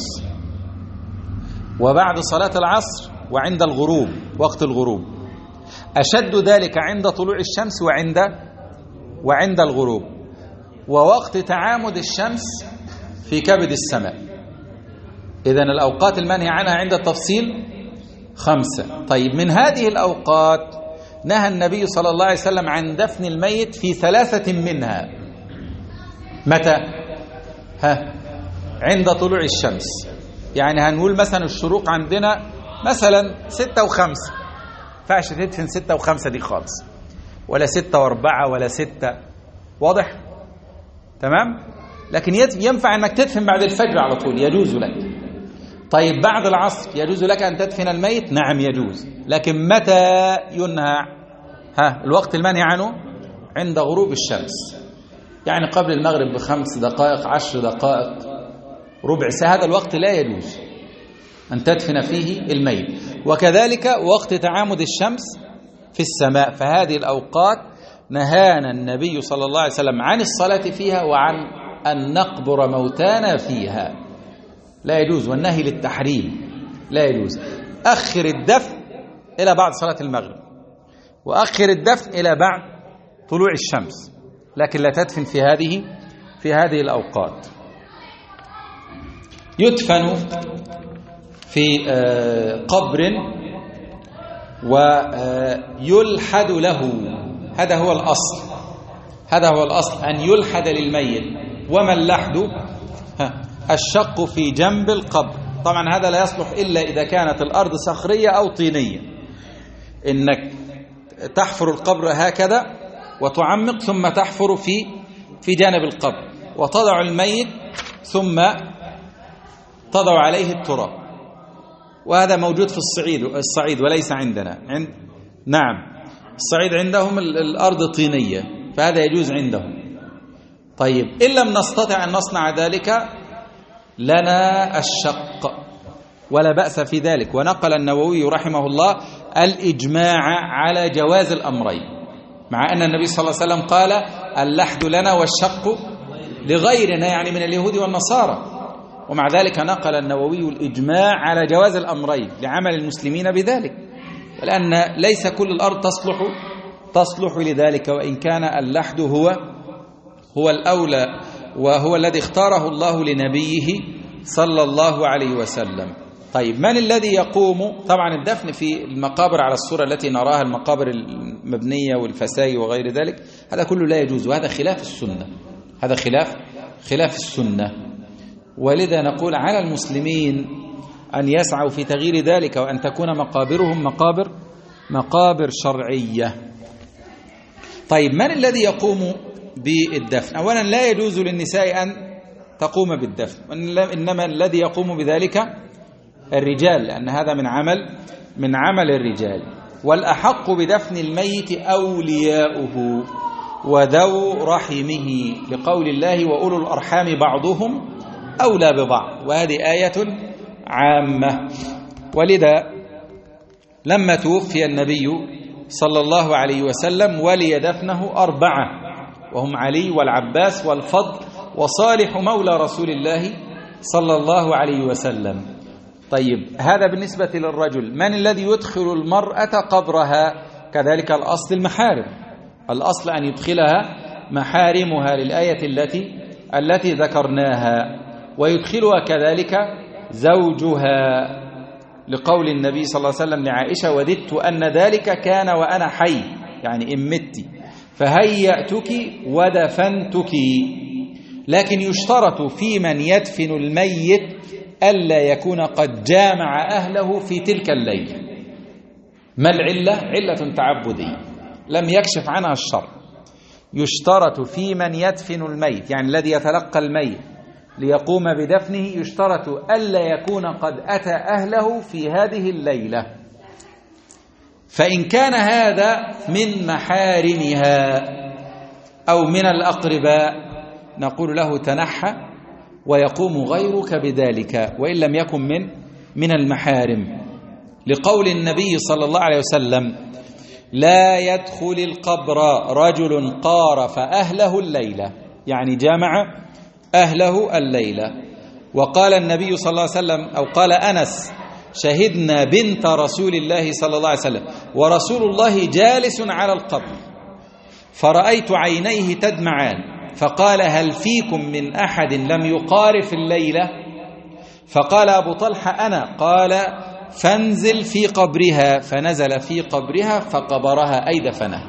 وبعد صلاة العصر، وعند الغروب وقت الغروب. أشد ذلك عند طلوع الشمس وعند وعند الغروب، ووقت تعامد الشمس في كبد السماء. إذن الأوقات المنهي عنها عند التفصيل خمسة. طيب، من هذه الأوقات نهى النبي صلى الله عليه وسلم عن دفن الميت في ثلاثة منها. متى؟ ها عند طلوع الشمس. يعني هنقول مثلا الشروق عندنا مثلا ستة وخمسة، فعش تدفن ستة وخمسة دي خالص، ولا ستة واربعة ولا ستة. واضح؟ تمام؟ لكن ينفع انك تدفن بعد الفجر على طول، يجوز لك. طيب، بعد العصر يجوز لك ان تدفن الميت؟ نعم يجوز. لكن متى ينهى؟ ها الوقت المنهي عنه عند غروب الشمس، يعني قبل المغرب بخمس دقائق، عشر دقائق، ربع ساعة. هذا الوقت لا يجوز أن تدفن فيه الميت. وكذلك وقت تعامد الشمس في السماء، فهذه الأوقات نهانا النبي صلى الله عليه وسلم عن الصلاة فيها وعن أن نقبر موتانا فيها، لا يجوز. والنهي للتحريم لا يجوز. أخر الدفن إلى بعد صلاة المغرب، وأخر الدفن إلى بعد طلوع الشمس، لكن لا تدفن في هذه في هذه الأوقات. يدفن في قبر ويلحد له، هذا هو الأصل، هذا هو الأصل أن يلحد للميت. وما اللحد؟ الشق في جنب القبر. طبعا هذا لا يصلح إلا إذا كانت الأرض صخرية أو طينية، إنك تحفر القبر هكذا وتعمق، ثم تحفر في في جانب القبر وتضع الميت، ثم تضع عليه التراب. وهذا موجود في الصعيد الصعيد وليس عندنا. عند نعم الصعيد عندهم الأرض طينية، فهذا يجوز عندهم. طيب، إن لم نستطع أن نصنع ذلك لنا الشق، ولا بأس في ذلك. ونقل النووي رحمه الله الإجماع على جواز الأمرين، مع أن النبي صلى الله عليه وسلم قال اللحد لنا والشق لغيرنا، يعني من اليهود والنصارى. ومع ذلك نقل النووي الإجماع على جواز الأمرين لعمل المسلمين بذلك، لأن ليس كل الأرض تصلح تصلح لذلك، وإن كان اللحد هو هو الأولى وهو الذي اختاره الله لنبيه صلى الله عليه وسلم. طيب، من الذي يقوم؟ طبعا الدفن في المقابر على الصورة التي نراها، المقابر المبنية والفسائي وغير ذلك، هذا كله لا يجوز، وهذا خلاف السنة، هذا خلاف خلاف السنة. ولذا نقول على المسلمين أن يسعوا في تغيير ذلك، وأن تكون مقابرهم مقابر مقابر شرعية. طيب، من الذي يقوم بالدفن؟ أولا لا يجوز للنساء أن تقوم بالدفن، إنما الذي يقوم بذلك الرجال، لأن هذا من عمل من عمل الرجال. والأحق بدفن الميت أولياؤه وذو رحمه، لقول الله وأولو الأرحام بعضهم أولى ببعض، وهذه آية عامة. ولذا لما توفي النبي صلى الله عليه وسلم ولي دفنه أربعة، وهم علي والعباس والفضل وصالح مولى رسول الله صلى الله عليه وسلم. طيب، هذا بالنسبة للرجل. من الذي يدخل المرأة قبرها؟ كذلك الأصل المحارم، الأصل أن يدخلها محارمها للآية التي التي ذكرناها، ويدخلها كذلك زوجها، لقول النبي صلى الله عليه وسلم لعائشة وددت أن ذلك كان وأنا حي، يعني إن مت فهيأتك ودفنتك. لكن يشترط في من يدفن الميت ألا يكون قد جامع أهله في تلك الليلة. ما العلة؟ علة تعبدية لم يكشف عنها الشرع. يشترط في من يدفن الميت، يعني الذي يتلقى الميت ليقوم بدفنه، يشترط ألا يكون قد أتى أهله في هذه الليلة. فإن كان هذا من محارمها أو من الأقرباء نقول له تنحى ويقوم غيرك بذلك، وإن لم يكن من من المحارم، لقول النبي صلى الله عليه وسلم: لا يدخل القبر رجل قارف أهله الليلة، يعني جامع أهله الليلة. وقال النبي صلى الله عليه وسلم، أو قال أنس: شهدنا بنت رسول الله صلى الله عليه وسلم ورسول الله جالس على القبر فرأيت عينيه تدمعان، فقال: هل فيكم من أحد لم يقارف الليلة؟ فقال أبو طلحة: أنا. قال: فانزل في قبرها. فنزل في قبرها فقبرها أي دفنها.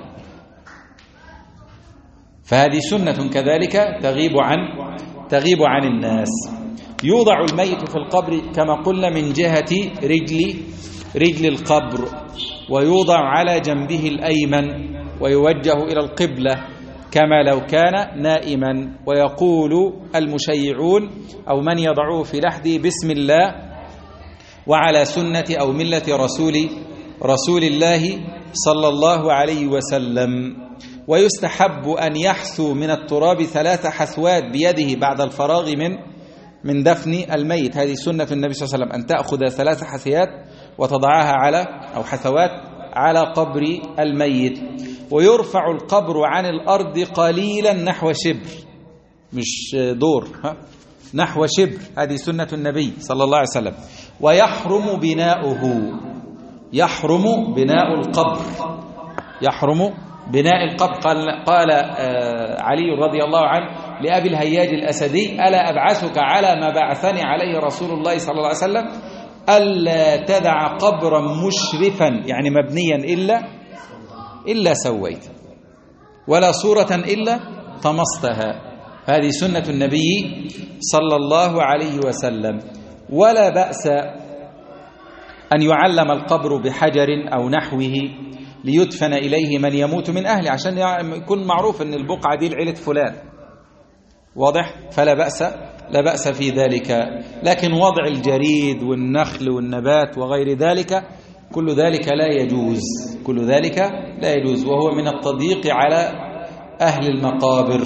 فهذه سنة كذلك تغيب عن تغيب عن الناس. يوضع الميت في القبر كما قلنا من جهة رجل رجل القبر، ويوضع على جنبه الأيمن ويوجه إلى القبلة كما لو كان نائما. ويقول المشيعون أو من يضعوه في لحده: بسم الله وعلى سنة أو ملة رسول رسول الله صلى الله عليه وسلم. ويستحب أن يحثو من التراب ثلاث حثوات بيده بعد الفراغ من من دفن الميت. هذه سنة النبي صلى الله عليه وسلم، أن تأخذ ثلاث حثيات وتضعها على أو حثوات على قبر الميت. ويرفع القبر عن الأرض قليلا نحو شبر، مش دور، ها؟ نحو شبر. هذه سنة النبي صلى الله عليه وسلم. ويحرم بناؤه، يحرم بناء القبر، يحرم بناء القبر. قال, قال آه علي رضي الله عنه لأبي الهياج الأسدي: ألا أبعثك على ما بعثني عليه رسول الله صلى الله عليه وسلم، ألا تدع قبرا مشرفا يعني مبنيا إلا إلا سويت، ولا صورة إلا طمستها. هذه سنة النبي صلى الله عليه وسلم. ولا بأس أن يعلم القبر بحجر أو نحوه ليدفن إليه من يموت من أهله، عشان يكون معروف أن البقعة دي لعيلة فلان، واضح؟ فلا بأس لا بأس في ذلك. لكن وضع الجريد والنخل والنبات وغير ذلك كل ذلك لا يجوز، كل ذلك لا يجوز، وهو من التضييق على أهل المقابر.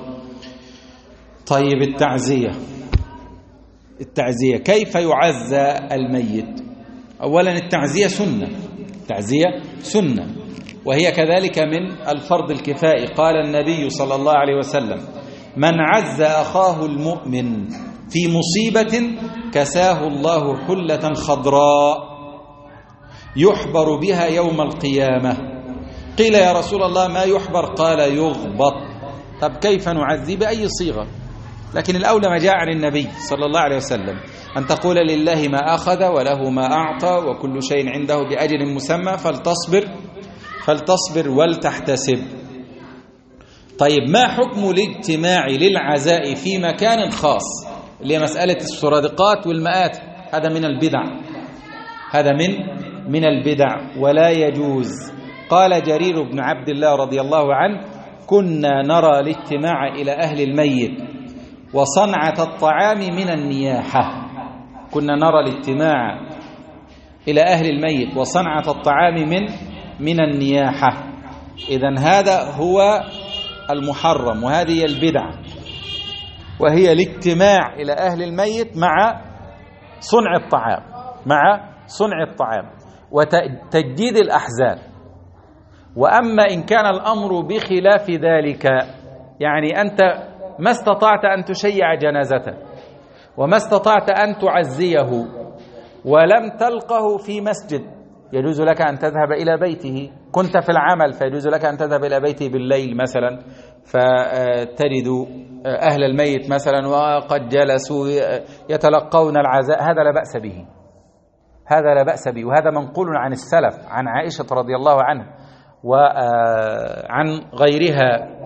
طيب، التعزية التعزية كيف يعزى الميت؟ أولا التعزية سنة، التعزية سنة، وهي كذلك من الفرض الكفائي. قال النبي صلى الله عليه وسلم: من عز أخاه المؤمن في مصيبة كساه الله حلة خضراء يحبر بها يوم القيامة. قيل: يا رسول الله ما يحبر؟ قال: يغبط. طب كيف نعزي؟ بأي صيغة؟ لكن الأولى ما جاء عن النبي صلى الله عليه وسلم، أن تقول: لله ما أخذ وله ما أعطى وكل شيء عنده بأجل مسمى فلتصبر فلتصبر ولتحتسب. طيب، ما حكم الاجتماع للعزاء في مكان خاص، اللي هي مسألة السرادقات والمآت؟ هذا من البدع، هذا من من البدع ولا يجوز. قال جرير بن عبد الله رضي الله عنه: كنا نرى الاجتماع إلى أهل الميت وصنعة الطعام من النياحة. كنا نرى الاجتماع إلى أهل الميت وصنعة الطعام من من النياحة. إذن هذا هو المحرم، وهذه البدعة، وهي الاجتماع إلى أهل الميت مع صنع الطعام مع صنع الطعام وتجديد الأحزان. وأما إن كان الأمر بخلاف ذلك، يعني أنت ما استطعت أن تشيع جنازته وما استطعت أن تعزيه ولم تلقه في مسجد، يجوز لك أن تذهب إلى بيته. كنت في العمل فيجوز لك أن تذهب إلى بيته بالليل مثلا، فتجد أهل الميت مثلا وقد جلسوا يتلقون العزاء، هذا لا بأس به، هذا لا بأس به. وهذا منقول عن السلف، عن عائشة رضي الله عنها وعن غيرها.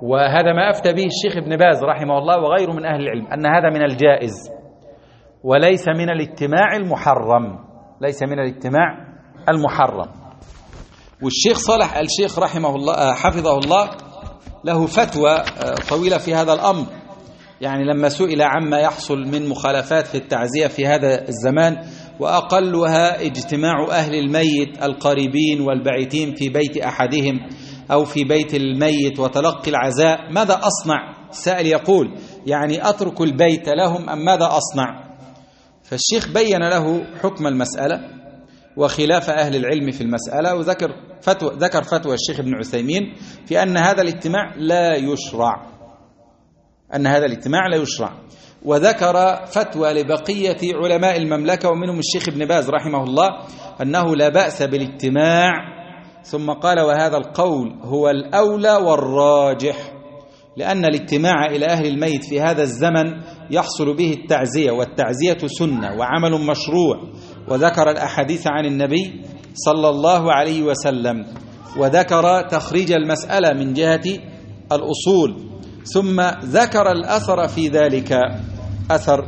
وهذا ما أفتى به الشيخ ابن باز رحمه الله وغيره من أهل العلم، أن هذا من الجائز وليس من الاجتماع المحرم، ليس من الاجتماع المحرم. والشيخ صالح الشيخ رحمه الله حفظه الله له فتوى طويلة في هذا الأمر، يعني لما سئل عما يحصل من مخالفات في التعزية في هذا الزمان، وأقلها اجتماع أهل الميت القريبين والبعيدين في بيت أحدهم أو في بيت الميت وتلقي العزاء، ماذا أصنع؟ سائل يقول يعني أترك البيت لهم أم ماذا أصنع؟ فالشيخ بين له حكم المسألة وخلاف أهل العلم في المسألة، وذكر فتوى ذكر فتوى الشيخ ابن عثيمين في أن هذا الاجتماع لا يشرع، أن هذا الاجتماع لا يشرع، وذكر فتوى لبقية علماء المملكة ومنهم الشيخ ابن باز رحمه الله أنه لا بأس بالاجتماع، ثم قال وهذا القول هو الأولى والراجح، لأن الاجتماع إلى أهل الميت في هذا الزمن يحصل به التعزية، والتعزية سنة وعمل مشروع، وذكر الأحاديث عن النبي صلى الله عليه وسلم، وذكر تخريج المسألة من جهة الأصول، ثم ذكر الأثر في ذلك، أثر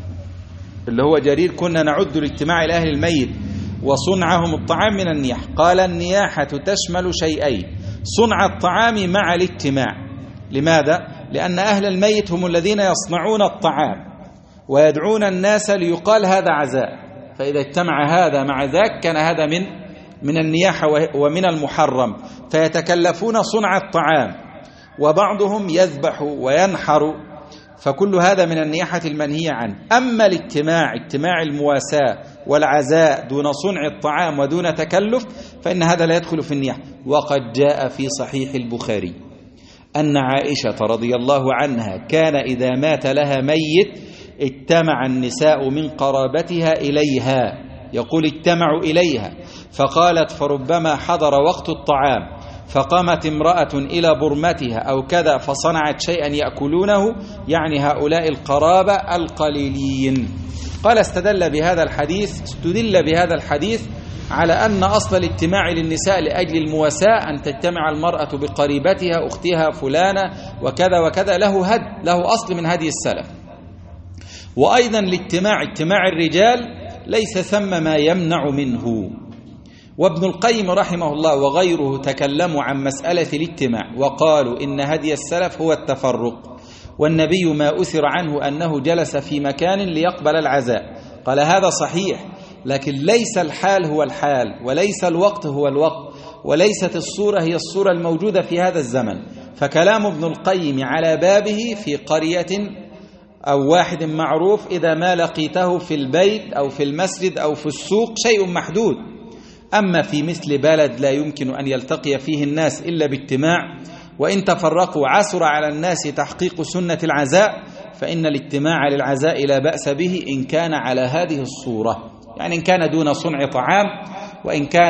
اللي هو جرير كنا نعد الاجتماع إلى أهل الميت وصنعهم الطعام من النياح، قال النياحة تشمل شيئين، صنع الطعام مع الاجتماع. لماذا؟ لأن أهل الميت هم الذين يصنعون الطعام ويدعون الناس ليقال هذا عزاء، فإذا اجتمع هذا مع ذاك كان هذا من من النياحة ومن المحرم، فيتكلفون صنع الطعام، وبعضهم يذبح وينحر، فكل هذا من النياحة المنهية عنه. أما الاجتماع اجتماع المواساة والعزاء دون صنع الطعام ودون تكلف فإن هذا لا يدخل في النياحة. وقد جاء في صحيح البخاري أن عائشة رضي الله عنها كان إذا مات لها ميت اجتمع النساء من قرابتها إليها، يقول اجتمعوا إليها، فقالت فربما حضر وقت الطعام فقامت امرأة إلى برمتها أو كذا فصنعت شيئا يأكلونه، يعني هؤلاء القرابة القليلين. قال استدل بهذا الحديث استدل بهذا الحديث على أن أصل الاجتماع للنساء لأجل المواساة أن تجتمع المرأة بقريبتها أختها فلانة وكذا وكذا، له هد له أصل من هدي السلف. وأيضا الاجتماع اجتماع الرجال ليس ثم ما يمنع منه. وابن القيم رحمه الله وغيره تكلموا عن مسألة الاجتماع وقالوا إن هدي السلف هو التفرق، والنبي ما أثر عنه أنه جلس في مكان ليقبل العزاء، قال هذا صحيح، لكن ليس الحال هو الحال، وليس الوقت هو الوقت، وليست الصورة هي الصورة الموجودة في هذا الزمن. فكلام ابن القيم على بابه في قرية أو واحد معروف إذا ما لقيته في البيت أو في المسجد أو في السوق شيء محدود. أما في مثل بلد لا يمكن أن يلتقي فيه الناس إلا باجتماع، وإن تفرقوا عسر على الناس تحقيق سنة العزاء، فإن الاجتماع للعزاء لا بأس به إن كان على هذه الصورة، يعني إن كان دون صنع طعام، وإن كان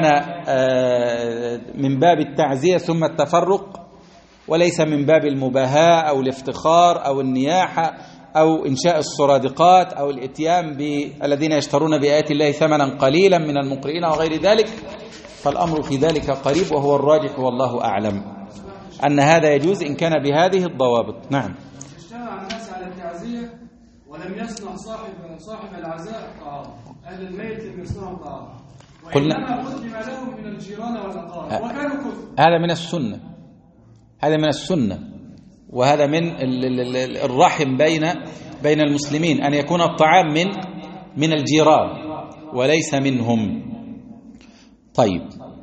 من باب التعزية ثم التفرق، وليس من باب المباهاة أو الافتخار أو النياحة أو إنشاء السرادقات أو الإتيان بالذين يشترون بآيات الله ثمنا قليلا من المقرئين وغير ذلك. فالأمر في ذلك قريب، وهو الراجح والله أعلم أن هذا يجوز إن كان بهذه الضوابط. نعم. اجتمع الناس على التعزية ولم يصنع صاحب صاحب العزاء طعام، أهل الميت لم يصنعوا طعام، وإنما قدم لهم من الجيران والأقارب وكانوا كثر. هذا من السنة، هذا من السنة، وهذا من الرحم بين بين المسلمين أن يكون الطعام من من الجيران وليس منهم. طيب،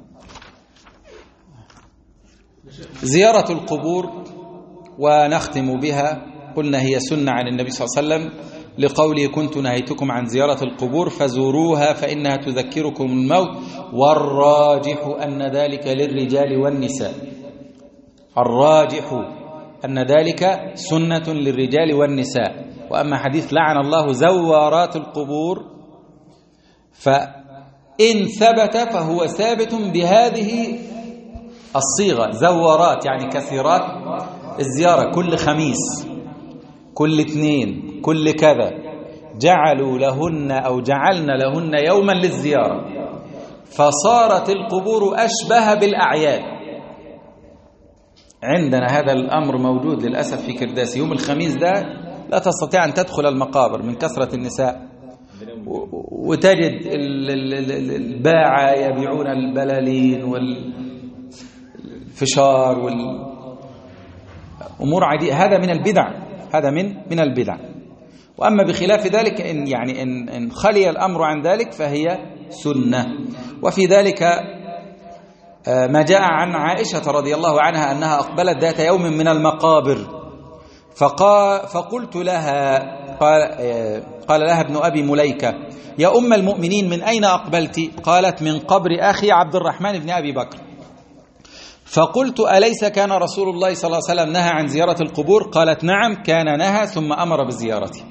زيارة القبور ونختم بها. قلنا هي سنة عن النبي صلى الله عليه وسلم لقوله كنت نهيتكم عن زيارة القبور فزوروها فإنها تذكركم الموت، والراجح أن ذلك للرجال والنساء، الراجح أن ذلك سنة للرجال والنساء. وأما حديث لعن الله زوارات القبور فإن ثبت فهو ثابت بهذه الصيغة، زوارات يعني كثيرات الزيارة، كل خميس كل اثنين كل كذا، جعلوا لهن أو جعلنا لهن يوما للزيارة، فصارت القبور أشبه بالأعياد، عندنا هذا الأمر موجود للأسف في كرداس. يوم الخميس ده لا تستطيع أن تدخل المقابر من كثرة النساء، وتجد الباعة يبيعون البلالين والفشار والأمور عادية. هذا من البدع، هذا من من البدع. وأما بخلاف ذلك إن يعني إن, إن خلي الأمر عن ذلك فهي سنة. وفي ذلك ما جاء عن عائشة رضي الله عنها أنها أقبلت ذات يوم من المقابر، فقال فقلت لها، قال, قال لها ابن أبي مليكة: يا أم المؤمنين من أين أقبلت؟ قالت: من قبر أخي عبد الرحمن بن أبي بكر. فقلت: أليس كان رسول الله صلى الله عليه وسلم نهى عن زيارة القبور؟ قالت: نعم كان نهى ثم أمر بزيارته.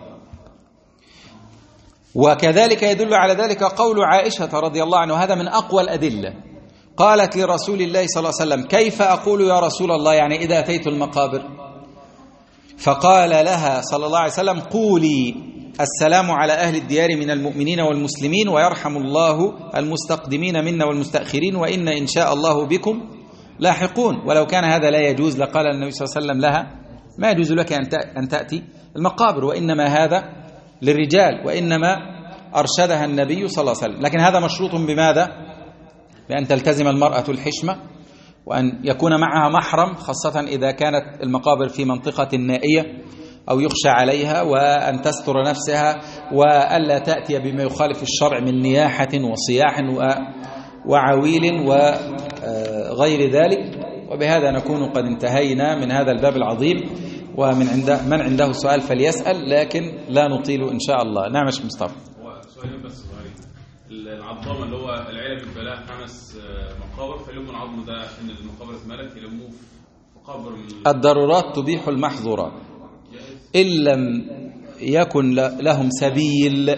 وكذلك يدل على ذلك قول عائشة رضي الله عنها، هذا من أقوى الأدلة. قالت لرسول الله صلى الله عليه وسلم: كيف أقول يا رسول الله يعني إذا أتيت المقابر؟ فقال لها صلى الله عليه وسلم: قولي السلام على أهل الديار من المؤمنين والمسلمين ويرحم الله المستقدمين منا والمستأخرين وإن إن شاء الله بكم لاحقون. ولو كان هذا لا يجوز لقال النبي صلى الله عليه وسلم لها: ما يجوز لك أن تأتي المقابر، وإنما هذا للرجال، وإنما أرشدها النبي صلى الله عليه وسلم. لكن هذا مشروط بماذا؟ بأن تلتزم المرأة الحشمة، وأن يكون معها محرم، خاصة إذا كانت المقابر في منطقة نائية أو يخشى عليها، وأن تستر نفسها، وألا تأتي بما يخالف الشرع من نياحة وصياح وعويل وغير ذلك. وبهذا نكون قد انتهينا من هذا الباب العظيم. ومن عنده من عنده سؤال فليسأل، لكن لا نطيل إن شاء الله. نعم يا شيخ مصطفى. سؤالين بس صغيرين. العظام اللي هو العيله بتبقى خمس مقابر، فيلموا العظم ده عشان المقابر اتملت يلموه في قبر من الضرورات تبيح المحظورات. إن لم يكن لهم سبيل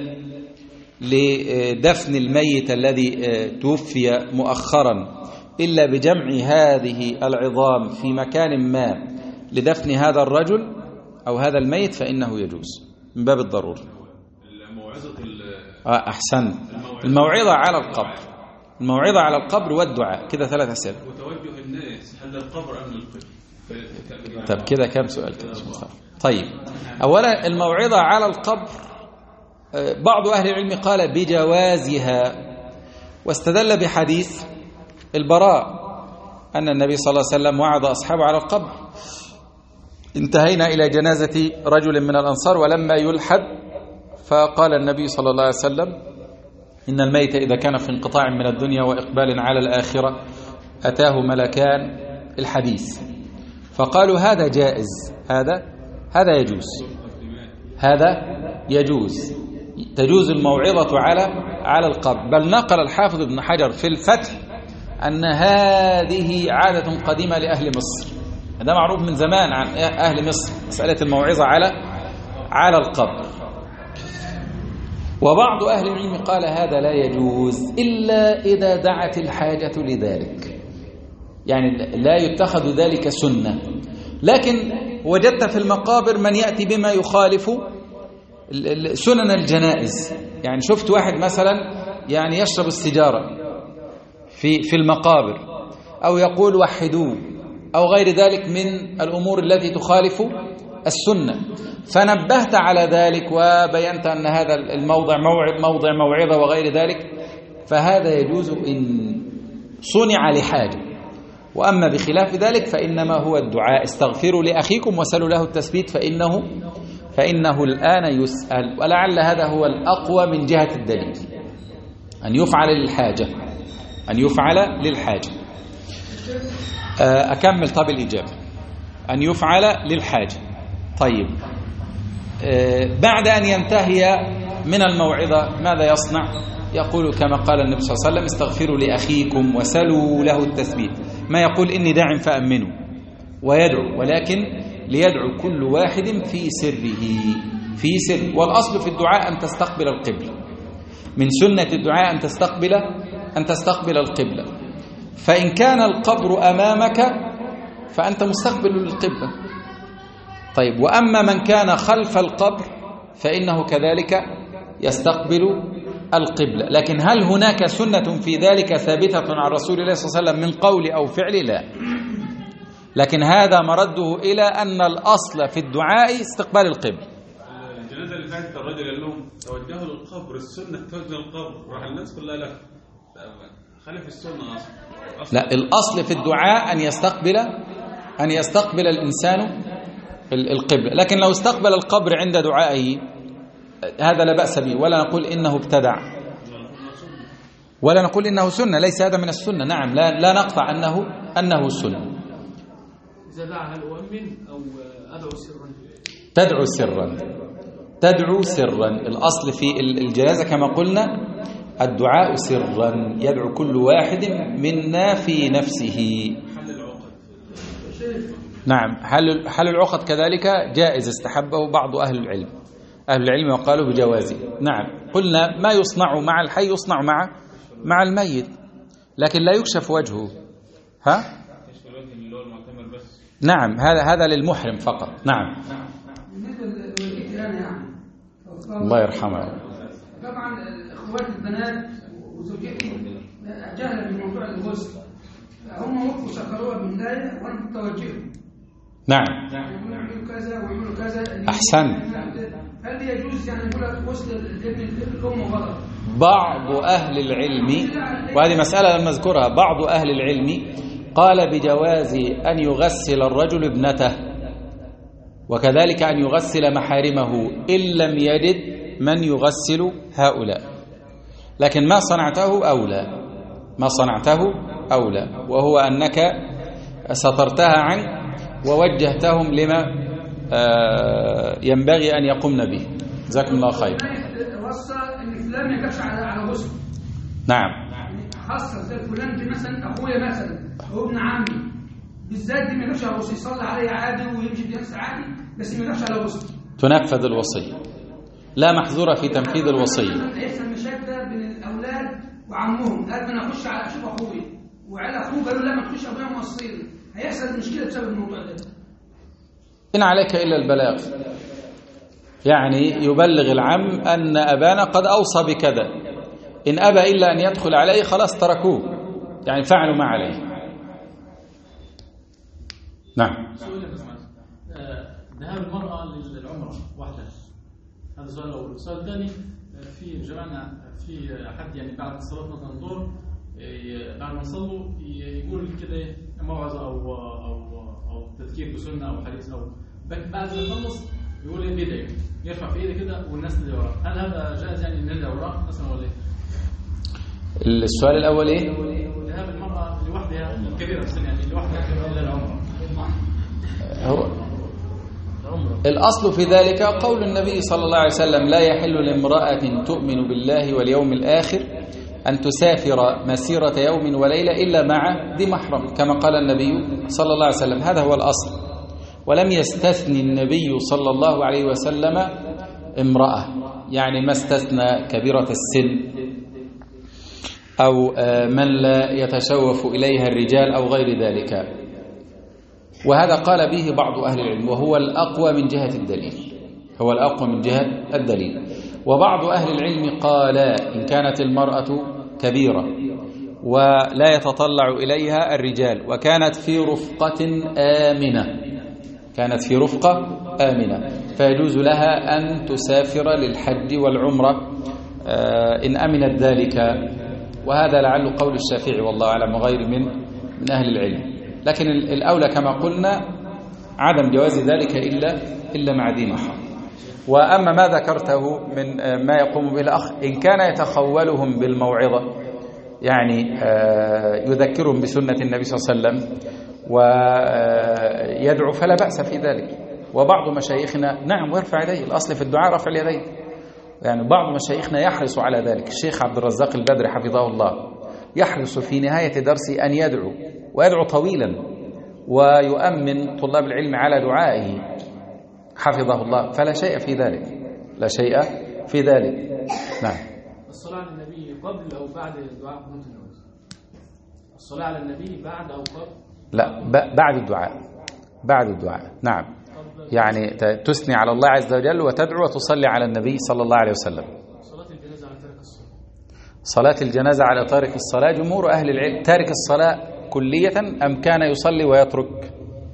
لدفن الميت الذي توفي مؤخرا إلا بجمع هذه العظام في مكان ما لدفن هذا الرجل أو هذا الميت فإنه يجوز من باب الضرورة. آه أحسن. الموعظة على القبر، الموعظة على القبر والدعاء، كده ثلاث أسئلة. وتوجه الناس هل القبر أم القبر؟ طب كده كم سؤال كده؟ طيب، أولا الموعظة على القبر بعض أهل العلم قال بجوازها، واستدل بحديث البراء أن النبي صلى الله عليه وسلم وعظ أصحابه على القبر. انتهينا إلى جنازة رجل من الأنصار ولما يلحد فقال النبي صلى الله عليه وسلم: إن الميت إذا كان في انقطاع من الدنيا وإقبال على الآخرة أتاه ملكان الحديث. فقالوا هذا جائز، هذا هذا يجوز، هذا يجوز، تجوز الموعظة على على القبر. بل نقل الحافظ ابن حجر في الفتح أن هذه عادة قديمة لأهل مصر، هذا معروف من زمان عن أهل مصر، مسألة الموعظة على على القبر. وبعض أهل العلم قال هذا لا يجوز إلا إذا دعت الحاجة لذلك، يعني لا يتخذ ذلك سنة. لكن وجدت في المقابر من يأتي بما يخالف سنن الجنائز، يعني شفت واحد مثلا يعني يشرب السجارة في في المقابر، أو يقول وحدوه، أو غير ذلك من الأمور التي تخالف السنة، فنبهت على ذلك وبينت أن هذا الموضع موضع موعظة وغير ذلك، فهذا يجوز إن صنع لحاجة. وأما بخلاف ذلك فإنما هو الدعاء: استغفروا لأخيكم وسلوا له التثبيت فإنه فإنه الآن يسأل. ولعل هذا هو الأقوى من جهة الدليل، أن يفعل للحاجة، أن يفعل للحاجة. أكمل طب الإجابة: أن يفعل للحاجة. طيب، بعد أن ينتهي من الموعظة ماذا يصنع؟ يقول كما قال النبي صلى الله عليه وسلم: استغفروا لأخيكم وسلوا له التثبيت. ما يقول إني داع فأمنوا ويدعو، ولكن ليدعو كل واحد في سره في سر. والأصل في الدعاء أن تستقبل القبلة، من سنة الدعاء أن تستقبل أن تستقبل القبلة. فإن كان القبر أمامك فأنت مستقبل للقبلة. طيب، وأما من كان خلف القبر فإنه كذلك يستقبل القبلة. لكن هل هناك سنة في ذلك ثابتة عن رسول الله صلى الله عليه وسلم من قول أو فعل؟ لا، لكن هذا مرده إلى أن الأصل في الدعاء استقبال القبل. الجنازة اللي فاتت الرجل قال لهم توجهوا للقبر، السنة توجه للقبر، راح الناس كلها لا خالف السنة أصلا. لا، الأصل في الدعاء أن يستقبل أن يستقبل الإنسان القبلة، لكن لو استقبل القبر عند دعائه هذا لا بأس به، ولا نقول إنه ابتدع ولا نقول إنه سنة، ليس هذا من السنة. نعم، لا لا نقطع أنه أنه سنة. إذا دعا هل أؤمن أو أدعو سرا؟ تدعو سرا، تدعو سرا. الأصل في الجنازة كما قلنا الدعاء سرا، يدعو كل واحد منا في نفسه. نعم، حل حل العقد كذلك جائز، استحبه بعض أهل العلم أهل العلم وقالوا بجوازه. نعم، قلنا ما يصنع مع الحي يصنع مع مع الميت، لكن لا يكشف وجهه. ها؟ نعم، هذا هذا للمحرم فقط. نعم. الله يرحمه. طبعا اخوات البنات وزوجتي جهله بموضوع الغسل، هم وقفوا شكروها بالله وانا كنت اوجههم. نعم. يعملوا كذا ويعملوا كذا. احسنت. هل يجوز يعني يقول لك غسل الابن الام غلط؟ بعض اهل العلم، وهذه مساله لم نذكرها، بعض اهل العلم قال بجواز أن يغسل الرجل ابنته، وكذلك أن يغسل محارمه إن لم يجد من يغسل هؤلاء، لكن ما صنعته أولى ما صنعته أولى وهو أنك سترتها عنه ووجهتهم لما ينبغي أن يقومن به. جزاكم الله خير. وصى أن فلان ما يقفش على على غسل. نعم، خاصة زي فلان دي مثلا أخويا مثلا هو ابن عمي بالذات دي ما يقفش على غسل، يصلي عليه عادي ويمشي بنفس عادي، بس ما يقفش على غسل. تنفذ الوصية، لا محظورة في تنفيذ الوصية. هيحصل مشاكل بين الأولاد وعمهم، قال أنا أخش على أشوف أخوي وعلى أخوه قالوا لا ما تخش أبويا موصيني، هيحصل مشكلة بسبب الموضوع ده. إن عليك إلا البلاغ، يعني يبلغ العم أن أبانا قد أوصى بكذا، إن أبى إلا أن يدخل عليه خلاص تركوه، يعني فعلوا ما عليه. نعم. ذهاب المرأة للعمرة وحدها، هذا سؤال الأول. السؤال الثاني، في جمعنا في حد يعني بعد صلاة مثلا الظهر بعد ما نصلوا يقول كده موعظة أو أو أو تذكير بسنة أو حديث، أو بعد ما يخلص يقول إيه بيدعي يرفع في إيده كده والناس اللي وراه، هل هذا جائز يعني نرجع وراه مثلا ولا إيه؟ السؤال الأول إيه؟ ذهاب المرأة لوحدها الكبيرة في السن، يعني لوحدها إلى العمرة. هو الأصل في ذلك قول النبي صلى الله عليه وسلم: لا يحل لامرأة تؤمن بالله واليوم الآخر أن تسافر مسيرة يوم وليلة إلا مع ذي محرم، كما قال النبي صلى الله عليه وسلم. هذا هو الأصل، ولم يستثني النبي صلى الله عليه وسلم امرأة، يعني ما استثنى كبيرة السن أو من لا يتشوف إليها الرجال أو غير ذلك. وهذا قال به بعض أهل العلم، وهو الأقوى من جهة الدليل هو الأقوى من جهة الدليل. وبعض أهل العلم قال إن كانت المرأة كبيرة ولا يتطلع إليها الرجال وكانت في رفقة آمنة كانت في رفقة آمنة فيجوز لها أن تسافر للحج والعمرة إن أمنت ذلك، وهذا لعل قول الشافعي والله أعلم وغير من من أهل العلم. لكن الأولى كما قلنا عدم جواز ذلك إلا إلا مع ذي محرم. وأما ما ذكرته من ما يقوم به الأخ، إن كان يتخولهم بالموعظة، يعني يذكرهم بسنة النبي صلى الله عليه وسلم ويدعو، فلا بأس في ذلك. وبعض مشايخنا نعم ويرفع يديه، الأصل في الدعاء رفع اليدين، يعني بعض مشايخنا يحرص على ذلك. الشيخ عبد الرزاق البدري حفظه الله يحرص في نهاية درسه أن يدعو، ويدعو طويلا ويؤمن طلاب العلم على دعائه حفظه الله، فلا شيء في ذلك لا شيء في ذلك. نعم. الصلاة على النبي قبل أو بعد دعاء قنوت النوم؟ الصلاة على النبي بعد أو قبل؟ لا، بعد الدعاء بعد الدعاء نعم، يعني تثني على الله عز وجل وتدعو وتصلي على النبي صلى الله عليه وسلم. صلاة الجنازة على تارك الصلاة صلاة الجنازة على تارك الصلاة، جمهور أهل العلم تارك الصلاة كلية أم كان يصلي ويترك؟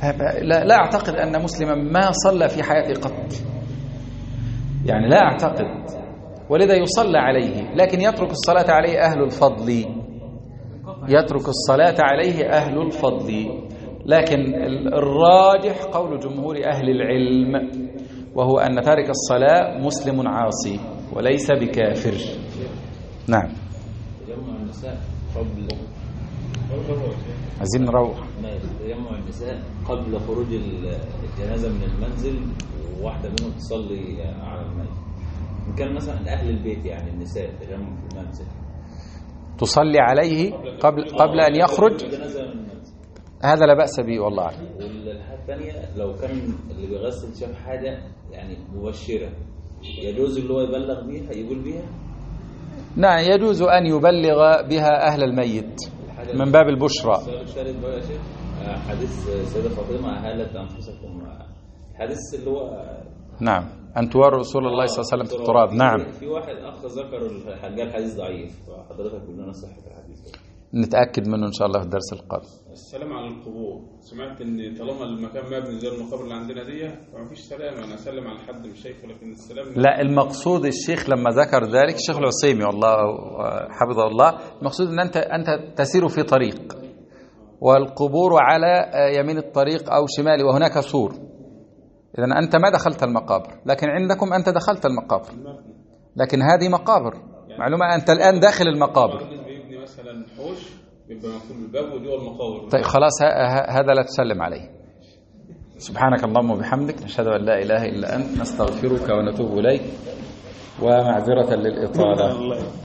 لا, لا أعتقد أن مسلما ما صلى في حياته قط، يعني لا أعتقد، ولذا يصلى عليه، لكن يترك الصلاة عليه أهل الفضل، يترك الصلاة عليه أهل الفضل. لكن الراجح قول جمهور أهل العلم، وهو أن تارك الصلاة مسلم عاصي وليس بكافر. نعم. تجمع النساء قبل عايزين نروح. تجمع النساء قبل خروج الجنازة من المنزل، وواحدة منهم تصلي على الميت، إن كان مثلا أهل البيت يعني النساء تجمع في المنزل تصلي عليه قبل قبل أن يخرج، هذا لا بأس به والله أعلم. والحاجة الثانية لو كان اللي بيغسل شاف حاجة يعني مبشرة، يجوز اللي هو يبلغ بيها يقول بيها؟ نعم يجوز أن يبلغ بها أهل الميت من باب البشرى. الشارد بقى يا شيخ حديث سيدة فاطمة أهالت أنفسكم، حديث اللي هو نعم أن توروا رسول الله صلى الله عليه وسلم في التراب. نعم. في واحد أخ ذكر الحديث ضعيف، حضرتك قول لنا صحة الحديث. نتأكد منه إن شاء الله في الدرس القادم. السلام على القبور، سمعت إن طالما المكان مبني زي المقابر اللي عندنا دي فما فيش سلام، أنا أسلم على حد مش شايفه، لكن السلام لا، المقصود الشيخ لما ذكر ذلك الشيخ العثيمي والله حفظه الله، المقصود أن أنت أنت تسير في طريق والقبور على يمين الطريق أو شماله وهناك سور، إذن أنت ما دخلت المقابر، لكن عندكم أنت دخلت المقابر، لكن هذه مقابر معلومة، أنت الآن داخل المقابر. بيبني مثلا حوش يبقى مقفول الباب ودي المقابر. طيب خلاص هذا لا تسلم عليه. سبحانك اللهم وبحمدك، نشهد أن لا إله إلا أنت، نستغفرك ونتوب إليك، ومعذرة للإطالة.